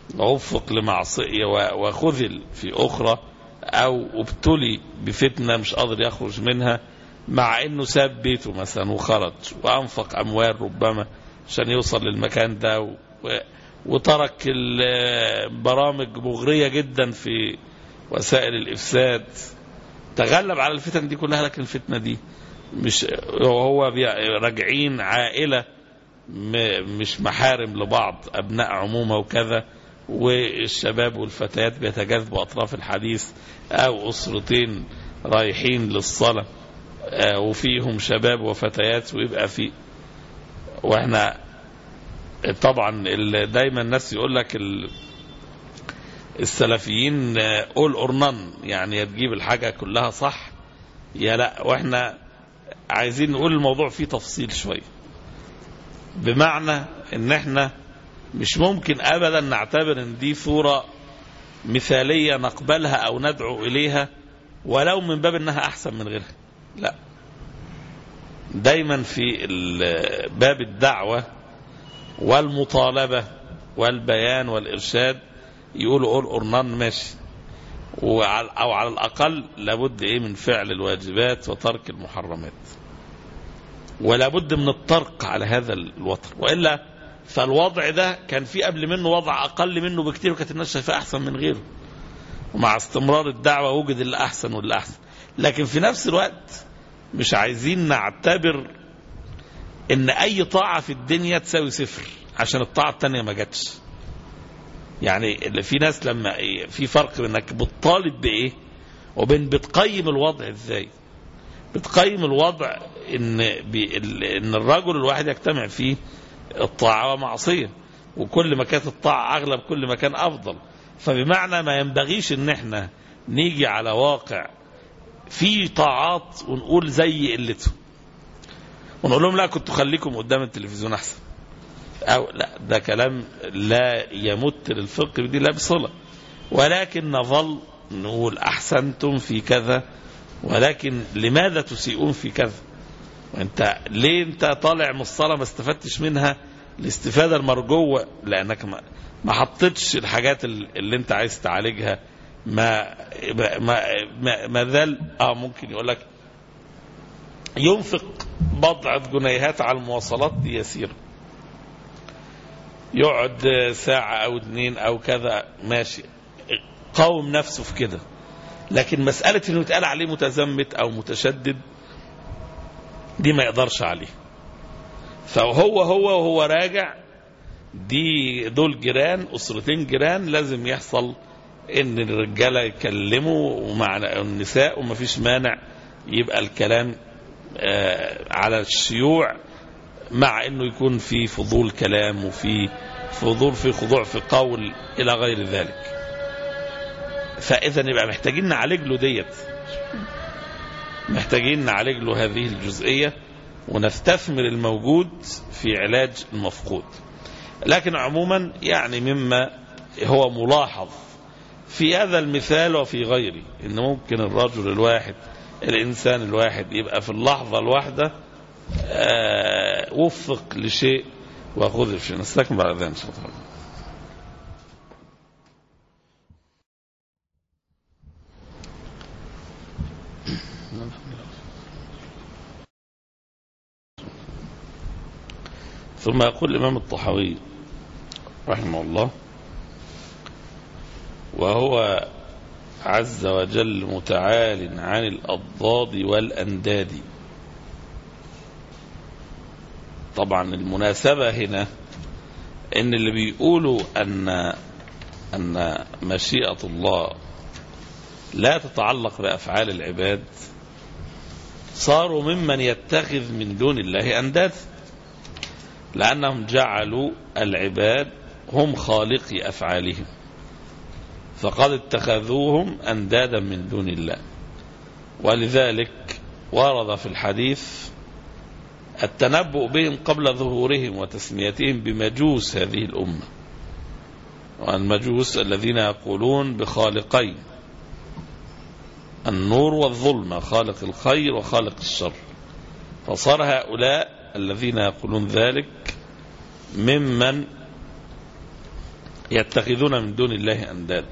ووفق لمعصية وخذل في أخرى، أو ابتلي بفتنة مش قادر يخرج منها، مع أنه ساب بيته مثلا وخرج وأنفق أموال ربما عشان يوصل للمكان ده، وترك البرامج مغرية جدا في وسائل الإفساد، تغلب على الفتن دي كلها. لكن الفتنة دي مش هو راجعين عائلة مش محارم لبعض، أبناء عمومة وكذا، والشباب والفتيات بيتجاذبوا أطراف الحديث، أو أسرتين رايحين للصلاة وفيهم شباب وفتيات، ويبقى في واحنا طبعا دايما الناس يقول لك السلفيين all or none، يعني تجيب الحاجة كلها صح يا لا، واحنا عايزين نقول الموضوع فيه تفصيل شوية، بمعنى ان احنا مش ممكن ابدا نعتبر ان دي صورة مثالية نقبلها او ندعو اليها ولو من باب انها احسن من غيرها. لا، دايما في باب الدعوة والمطالبة والبيان والارشاد يقولوا all or none ماشي، او على الاقل لابد ايه من فعل الواجبات وترك المحرمات، ولا بد من الطرق على هذا الوتر، وإلا فالوضع ده كان في قبل منه وضع أقل منه بكتير، وكانت الناس شايفاه أحسن من غيره، ومع استمرار الدعوة وجد اللي أحسن واللي أحسن. لكن في نفس الوقت مش عايزين نعتبر إن أي طاعة في الدنيا تساوي صفر عشان الطاعة التانية ما جاتش. يعني اللي في ناس لما في فرق بينك بتطالب بإيه وبين بتقيم الوضع إزاي. بتقيم الوضع إن, إن الرجل الواحد يجتمع فيه الطاعة ومعصية، وكل ما كانت الطاعة أغلب كل ما كان أفضل. فبمعنى ما ينبغيش إن احنا نيجي على واقع في طاعات ونقول زي قلته، ونقول لهم لا كنتوا خليكم قدام التلفزيون أحسن، أو لا، ده كلام لا يمت للفقه بدي لا بصلة، ولكن نظل نقول أحسنتم في كذا، ولكن لماذا تسيئون في كذا؟ وانت ليه انت طالع من الصلاة ما استفدتش منها الاستفادة المرجوة؟ لأنك ما, ما حطيتش الحاجات اللي انت عايز تعالجها. ما ما ما, ما ذل اه ممكن يقول لك ينفق بضعة جنيهات على المواصلات دي يسيرة، يقعد ساعة أو اتنين أو كذا ماشي، قاوم نفسه في كده. لكن مسألة انه يتقال عليه متزمت او متشدد دي ما يقدرش عليه. فهو هو وهو راجع، دي دول جيران، اسرتين جيران، لازم يحصل ان الرجاله يكلموا ومع النساء، وما فيش مانع يبقى الكلام على الشيوع، مع انه يكون في فضول كلام وفي فضول في خضوع في قول الى غير ذلك. فإذا يبقى محتاجين نعالج له ديت، محتاجين نعالج له هذه الجزئية ونستثمر الموجود في علاج المفقود. لكن عموما يعني مما هو ملاحظ في هذا المثال وفي غيره، إن ممكن الرجل الواحد الإنسان الواحد يبقى في اللحظة الواحدة وفق لشيء وخذ في شيء. نستكمل بعد ذلك إن شاء الله. ثم يقول الإمام الطحاوي رحمه الله: وهو عز وجل متعال عن الأضداد والأنداد. طبعا المناسبة هنا إن اللي بيقولوا أن أن مشيئة الله لا تتعلق بأفعال العباد صاروا ممن يتخذ من دون الله أنداد، لأنهم جعلوا العباد هم خالقي أفعالهم، فقد اتخذوهم أندادا من دون الله. ولذلك ورد في الحديث التنبؤ بهم قبل ظهورهم وتسميتهم بمجوس هذه الأمة، والمجوس الذين يقولون بخالقين، النور والظلمة، خالق الخير وخالق الشر. فصار هؤلاء الذين يقولون ذلك ممن يتخذون من دون الله أندادا.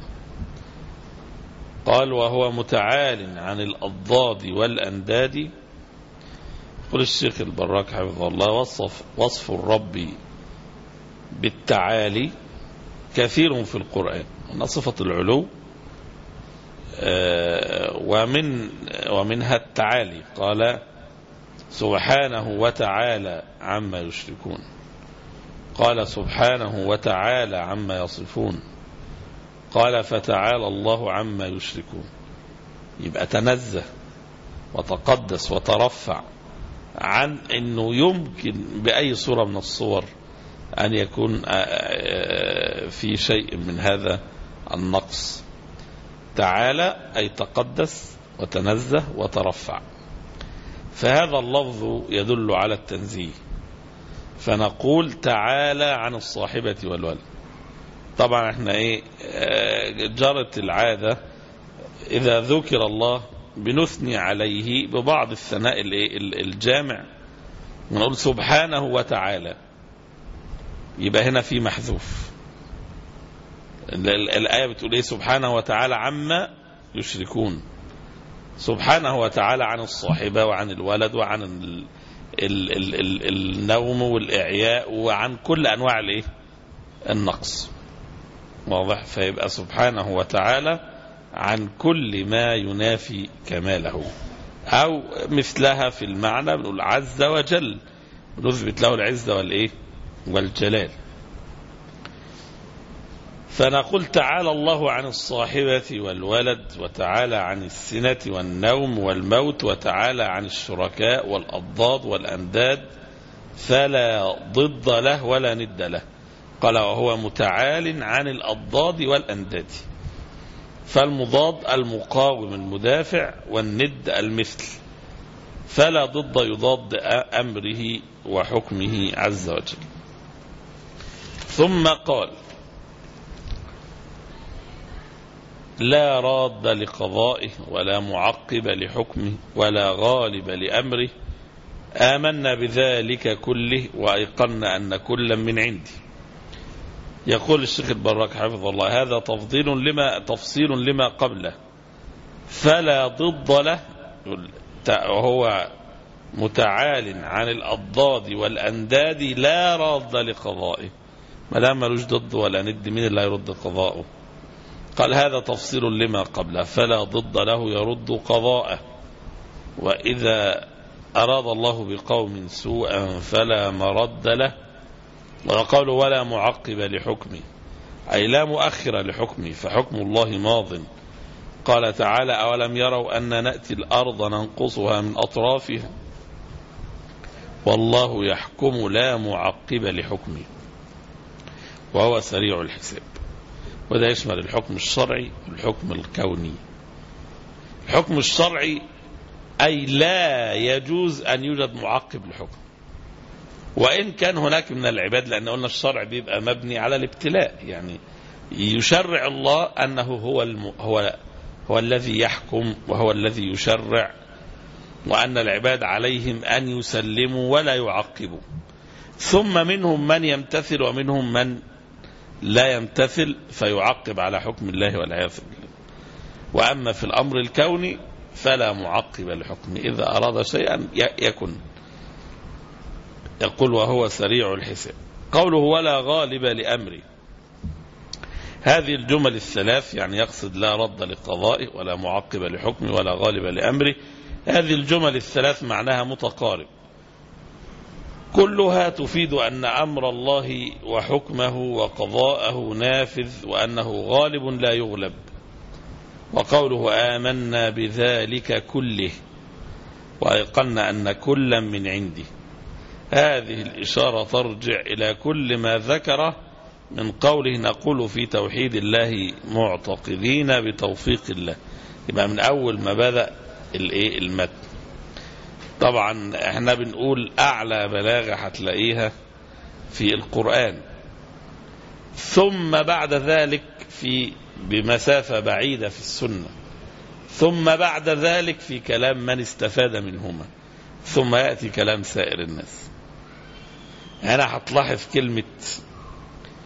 قال وهو متعال عن الأضداد والأنداد. يقول الشيخ البراك حفظه الله وصف, وصف الرب بالتعالي كثير في القرآن، أن صفة العلو ومن ومنها التعالي. قال سبحانه وتعالى عما يشركون، قال سبحانه وتعالى عما يصفون، قال فتعالى الله عما يشركون. يبقى تنزه وتقدس وترفع عن أنه يمكن بأي صورة من الصور أن يكون في شيء من هذا النقص. تعالى أي تقدس وتنزه وترفع، فهذا اللفظ يدل على التنزيه، فنقول تعالى عن الصاحبة والولد. طبعا احنا ايه جرت العادة إذا ذكر الله بنثني عليه ببعض الثناء الجامع، ونقول سبحانه وتعالى، يبقى هنا في محذوف. الآية بتقول ايه؟ سبحانه وتعالى عما يشركون، سبحانه وتعالى عن الصاحبة وعن الولد وعن ال ال ال ال النوم والإعياء وعن كل أنواع الايه النقص. واضح؟ فيبقى سبحانه وتعالى عن كل ما ينافي كماله، أو مثلها في المعنى بنقول عز وجل، نثبت له العزة والإيه والجلال. فنقول تعالى الله عن الصاحبة والولد، وتعالى عن السنة والنوم والموت، وتعالى عن الشركاء والأضداد والأنداد، فلا ضد له ولا ند له. قال وهو متعال عن الأضداد والأنداد، فالمضاد المقاوم المدافع، والند المثل، فلا ضد يضاد أمره وحكمه عز وجل. ثم قال لا راد لقضائه ولا معقب لحكمه ولا غالب لأمره، آمنا بذلك كله وأيقنا أن كلا من عندي. يقول الشيخ البراك حفظه الله هذا تفضيل لما تفصيل لما قبله، فلا ضد له، وهو متعال عن الأضداد والأنداد لا راد لقضائه، ما دام ملوش ضد ولا ند، مين اللي يرد قضاءه؟ قال هذا تفصيل لما قبله، فلا ضد له يرد قضاءه، وإذا أراد الله بقوم سوءا فلا مرد له. وقال ولا معقب لحكمه، أي لا مؤخر لحكمه، فحكم الله ماض. قال تعالى أولم يروا أن نأتي الأرض ننقصها من أطرافها والله يحكم لا معقب لحكمه وهو سريع الحساب. وده يشمل الحكم الشرعي والحكم الكوني. الحكم الشرعي أي لا يجوز أن يوجد معقب لحكم، وإن كان هناك من العباد، لأن قلنا الشرع بيبقى مبني على الابتلاء، يعني يشرع الله أنه هو الم... هو هو الذي يحكم وهو الذي يشرع، وأن العباد عليهم أن يسلموا ولا يعقبوا. ثم منهم من يمتثل ومنهم من لا يمتثل فيعقب على حكم الله والعياذ بالله. وأما في الأمر الكوني فلا معقب لحكمه، إذا أراد شيئا يكن. يقول وهو سريع الحساب. قوله ولا غالب لأمره، هذه الجمل الثلاث يعني يقصد لا رد لقضائه ولا معقب لحكمه ولا غالب لأمره، هذه الجمل الثلاث معناها متقارب، كلها تفيد أن أمر الله وحكمه وقضاءه نافذ، وأنه غالب لا يغلب. وقوله آمنا بذلك كله وأيقنا أن كلا من عندي، هذه الإشارة ترجع إلى كل ما ذكره من قوله نقول في توحيد الله معتقدين بتوفيق الله. يبقى من أول ما بدأ المتن. طبعا احنا بنقول أعلى بلاغة هتلاقيها في القرآن، ثم بعد ذلك في بمسافة بعيدة في السنة، ثم بعد ذلك في كلام من استفاد منهما، ثم يأتي كلام سائر الناس. هنا هتلاحظ كلمة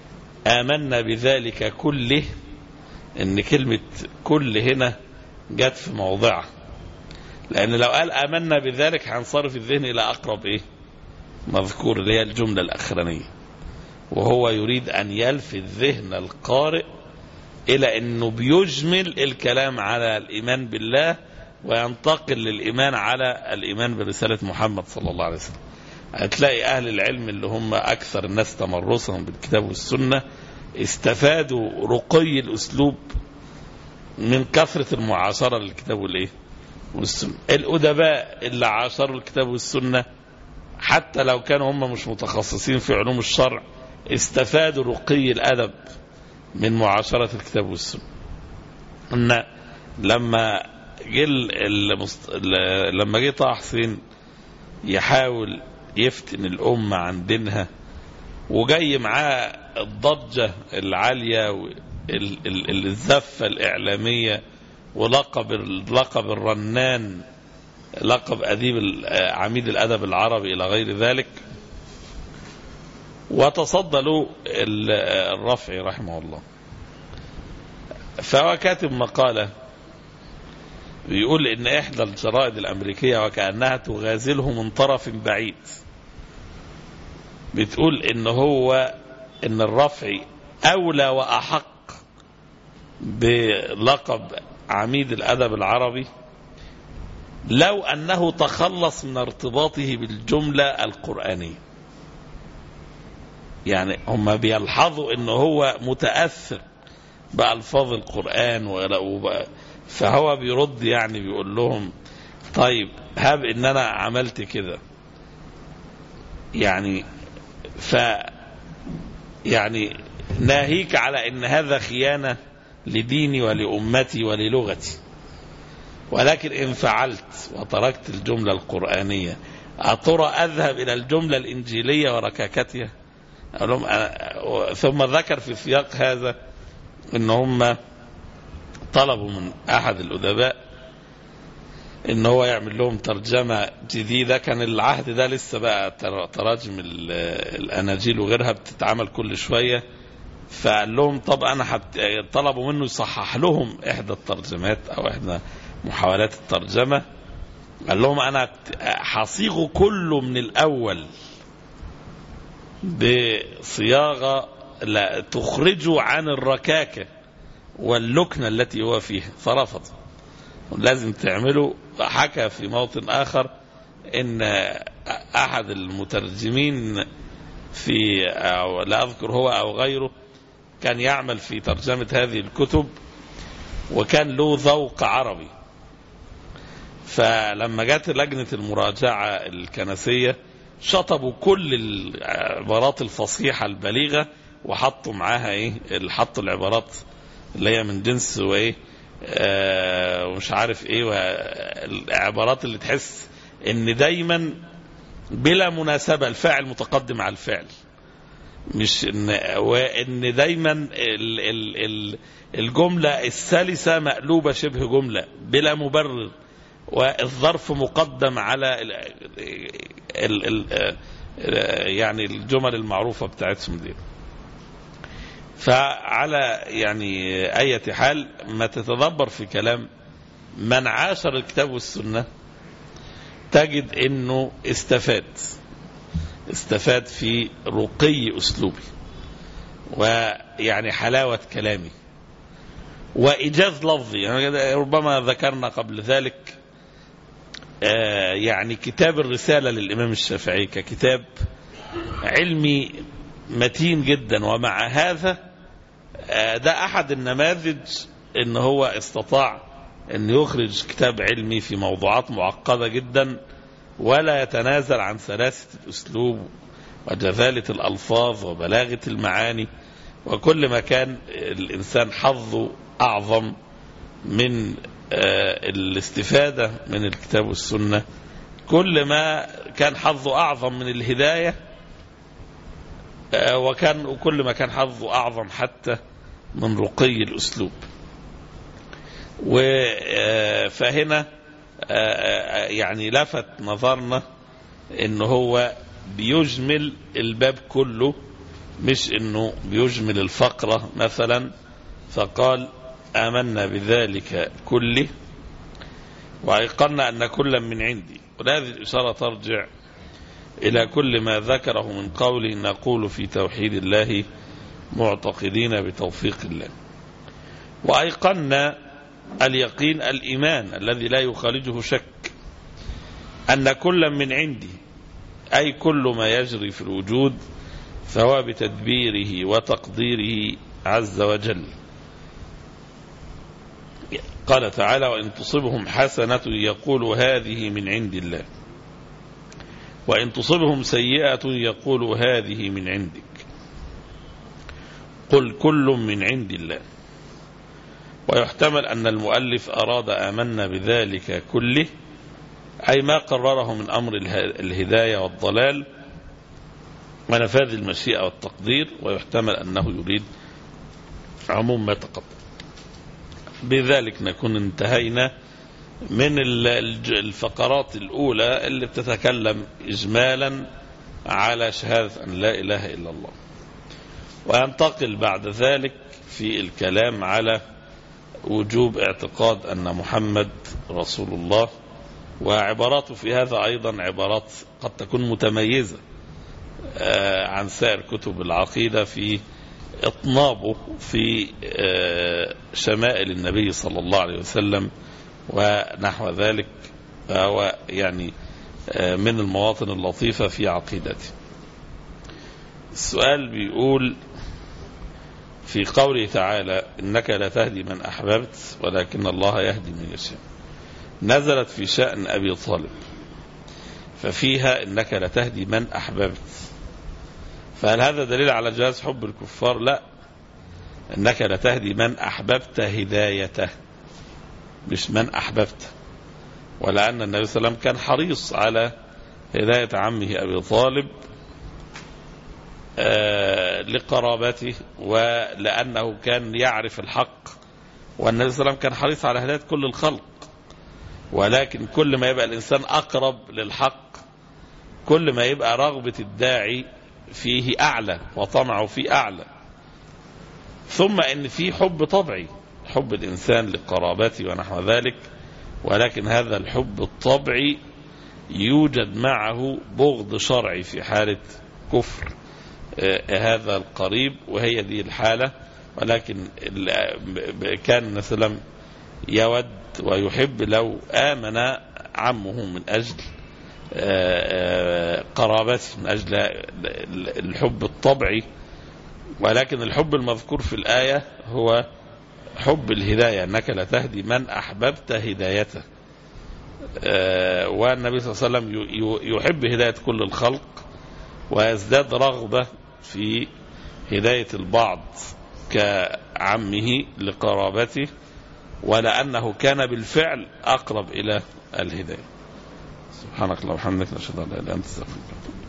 آمنا بذلك كله، ان كلمة كل هنا جت في موضعها، لأن لو قال آمنا بذلك هنصرف الذهن إلى أقرب إيه مذكور اللي هي الجملة الأخرانية، وهو يريد أن يلفت ذهن القارئ إلى أنه بيجمل الكلام على الإيمان بالله وينتقل للإيمان على الإيمان برسالة محمد صلى الله عليه وسلم. هتلاقي أهل العلم اللي هم أكثر الناس تمرسهم بالكتاب والسنة استفادوا رقي الأسلوب من كثرة المعاصرة للكتاب والإيه والسنة. الأدباء اللي عاصروا الكتاب والسنة حتى لو كانوا هم مش متخصصين في علوم الشرع استفادوا رقي الأدب من معاصرة الكتاب والسنة. إن لما جل المست... لما جه طه حسين يحاول يفتن الأمة عن دينها وجاي معاه الضجة العالية والزفة الإعلامية ولقب لقب الرنان، لقب أديب عميد الأدب العربي إلى غير ذلك، وتصدى له الرافعي رحمه الله. فهو كاتب مقالة بيقول إن إحدى الجرائد الأمريكية وكأنها تغازله من طرف بعيد، بتقول إن هو إن الرافعي أولى وأحق بلقب عميد الأدب العربي لو أنه تخلص من ارتباطه بالجملة القرآنية. يعني هم بيلحظوا إنه هو متأثر بألفاظ القرآن، فهو بيرد يعني بيقول لهم طيب هاب إن أنا عملت كده يعني ف يعني ناهيك على إن هذا خيانة لديني ولأمتي وللغتي، ولكن إن فعلت وتركت الجملة القرآنية أترى أذهب إلى الجملة الإنجيلية وركاكتها؟ ثم ذكر في سياق هذا إن هم طلبوا من أحد الأدباء إن هو يعمل لهم ترجمة جديدة. كان العهد ده لسه بقى تراجم الأناجيل وغيرها بتتعمل كل شوية، فقال لهم طب أنا طلبوا منه يصحح لهم إحدى الترجمات أو إحدى محاولات الترجمة. قال لهم أنا حصيغه كله من الأول بصياغة لا تخرجوا عن الركاكة واللكنة التي هو فيها، فرفض. لازم تعملوا. حكى في موطن آخر إن أحد المترجمين في أو لا أذكر هو أو غيره كان يعمل في ترجمة هذه الكتب وكان له ذوق عربي، فلما جت لجنة المراجعة الكنسية شطبوا كل العبارات الفصيحة البليغة وحطوا معاها ايه حطوا العبارات اللي هي من جنس وايه آه ومش عارف ايه، والعبارات اللي تحس ان دايما بلا مناسبة الفاعل متقدم على الفعل، مش ان وان دايما ال ال ال الجملة السلسة مقلوبة شبه جملة بلا مبرر، والظرف مقدم على ال ال ال يعني الجمل المعروفة بتاعتهم دي. فعلى يعني أي حال ما تتدبر في كلام من عاشر الكتاب والسنة تجد انه استفاد استفاد في رقي أسلوبي ويعني حلاوة كلامي وإيجاز لفظي. يعني ربما ذكرنا قبل ذلك آه يعني كتاب الرسالة للإمام الشافعي ككتاب علمي متين جدا، ومع هذا آه ده أحد النماذج إن هو استطاع أن يخرج كتاب علمي في موضوعات معقدة جدا ولا يتنازل عن سلاسة الأسلوب وجذالة الألفاظ وبلاغة المعاني. وكل ما كان الإنسان حظه أعظم من الاستفادة من الكتاب والسنة كل ما كان حظه أعظم من الهداية، وكان وكل ما كان حظه أعظم حتى من رقي الأسلوب. فهنا يعني لفت نظرنا إن هو بيجمل الباب كله مش انه بيجمل الفقرة مثلا فقال آمنا بذلك كله وأيقنا أن كلا من عندي. وهذه الإشارة ترجع إلى كل ما ذكره من قوله نقول في توحيد الله معتقدين بتوفيق الله. وأيقنا اليقين الإيمان الذي لا يخالجه شك أن كلا من عندي، أي كل ما يجري في الوجود فهو بتدبيره وتقديره عز وجل. قال تعالى وإن تصبهم حسنة يقولوا هذه من عند الله وإن تصبهم سيئة يقولوا هذه من عندك قل كل من عند الله. ويحتمل أن المؤلف أراد آمنا بذلك كله أي ما قرره من أمر الهداية والضلال ونفاذ المشيئة والتقدير، ويحتمل أنه يريد عموم ما تقدم. بذلك نكون انتهينا من الفقرات الأولى اللي بتتكلم إجمالا على شهادة أن لا إله إلا الله، وينتقل بعد ذلك في الكلام على وجوب اعتقاد أن محمد رسول الله. وعباراته في هذا أيضا عبارات قد تكون متميزة عن سائر كتب العقيدة في اطنابه في شمائل النبي صلى الله عليه وسلم ونحو ذلك، فهو يعني من المواطن اللطيفة في عقيدته. السؤال بيقول في قوله تعالى إنك لا تهدي من أحببت ولكن الله يهدي من يشاء، نزلت في شأن أبي طالب ففيها إنك لا تهدي من أحببت، فهل هذا دليل على جواز حب الكفار؟ لا، إنك لا تهدي من أحببت هدايته مش من أحببت، ولأن النبي صلى الله عليه وسلم كان حريص على هداية عمه أبي طالب آه لقرابته ولأنه كان يعرف الحق، والنبي صلى الله عليه وسلم كان حريص على هداية كل الخلق، ولكن كل ما يبقى الإنسان أقرب للحق كل ما يبقى رغبة الداعي فيه أعلى وطمعه فيه أعلى. ثم إن فيه حب طبعي، حب الإنسان لقرابته ونحو ذلك، ولكن هذا الحب الطبعي يوجد معه بغض شرعي في حالة كفر هذا القريب، وهي دي الحالة. ولكن كان النبي صلى الله عليه وسلم يود ويحب لو آمن عمه من أجل قرابته، من أجل الحب الطبعي، ولكن الحب المذكور في الآية هو حب الهداية، أنك لا تهدي من أحببت هدايته. والنبي صلى الله عليه وسلم يحب هداية كل الخلق ويزداد رغبة في هداية البعض كعمه لقرابته، ولأنه كان بالفعل أقرب إلى الهداية. سبحانك اللهم وبحمدك نشهد أن لا إله إلا أنت نستغفرك.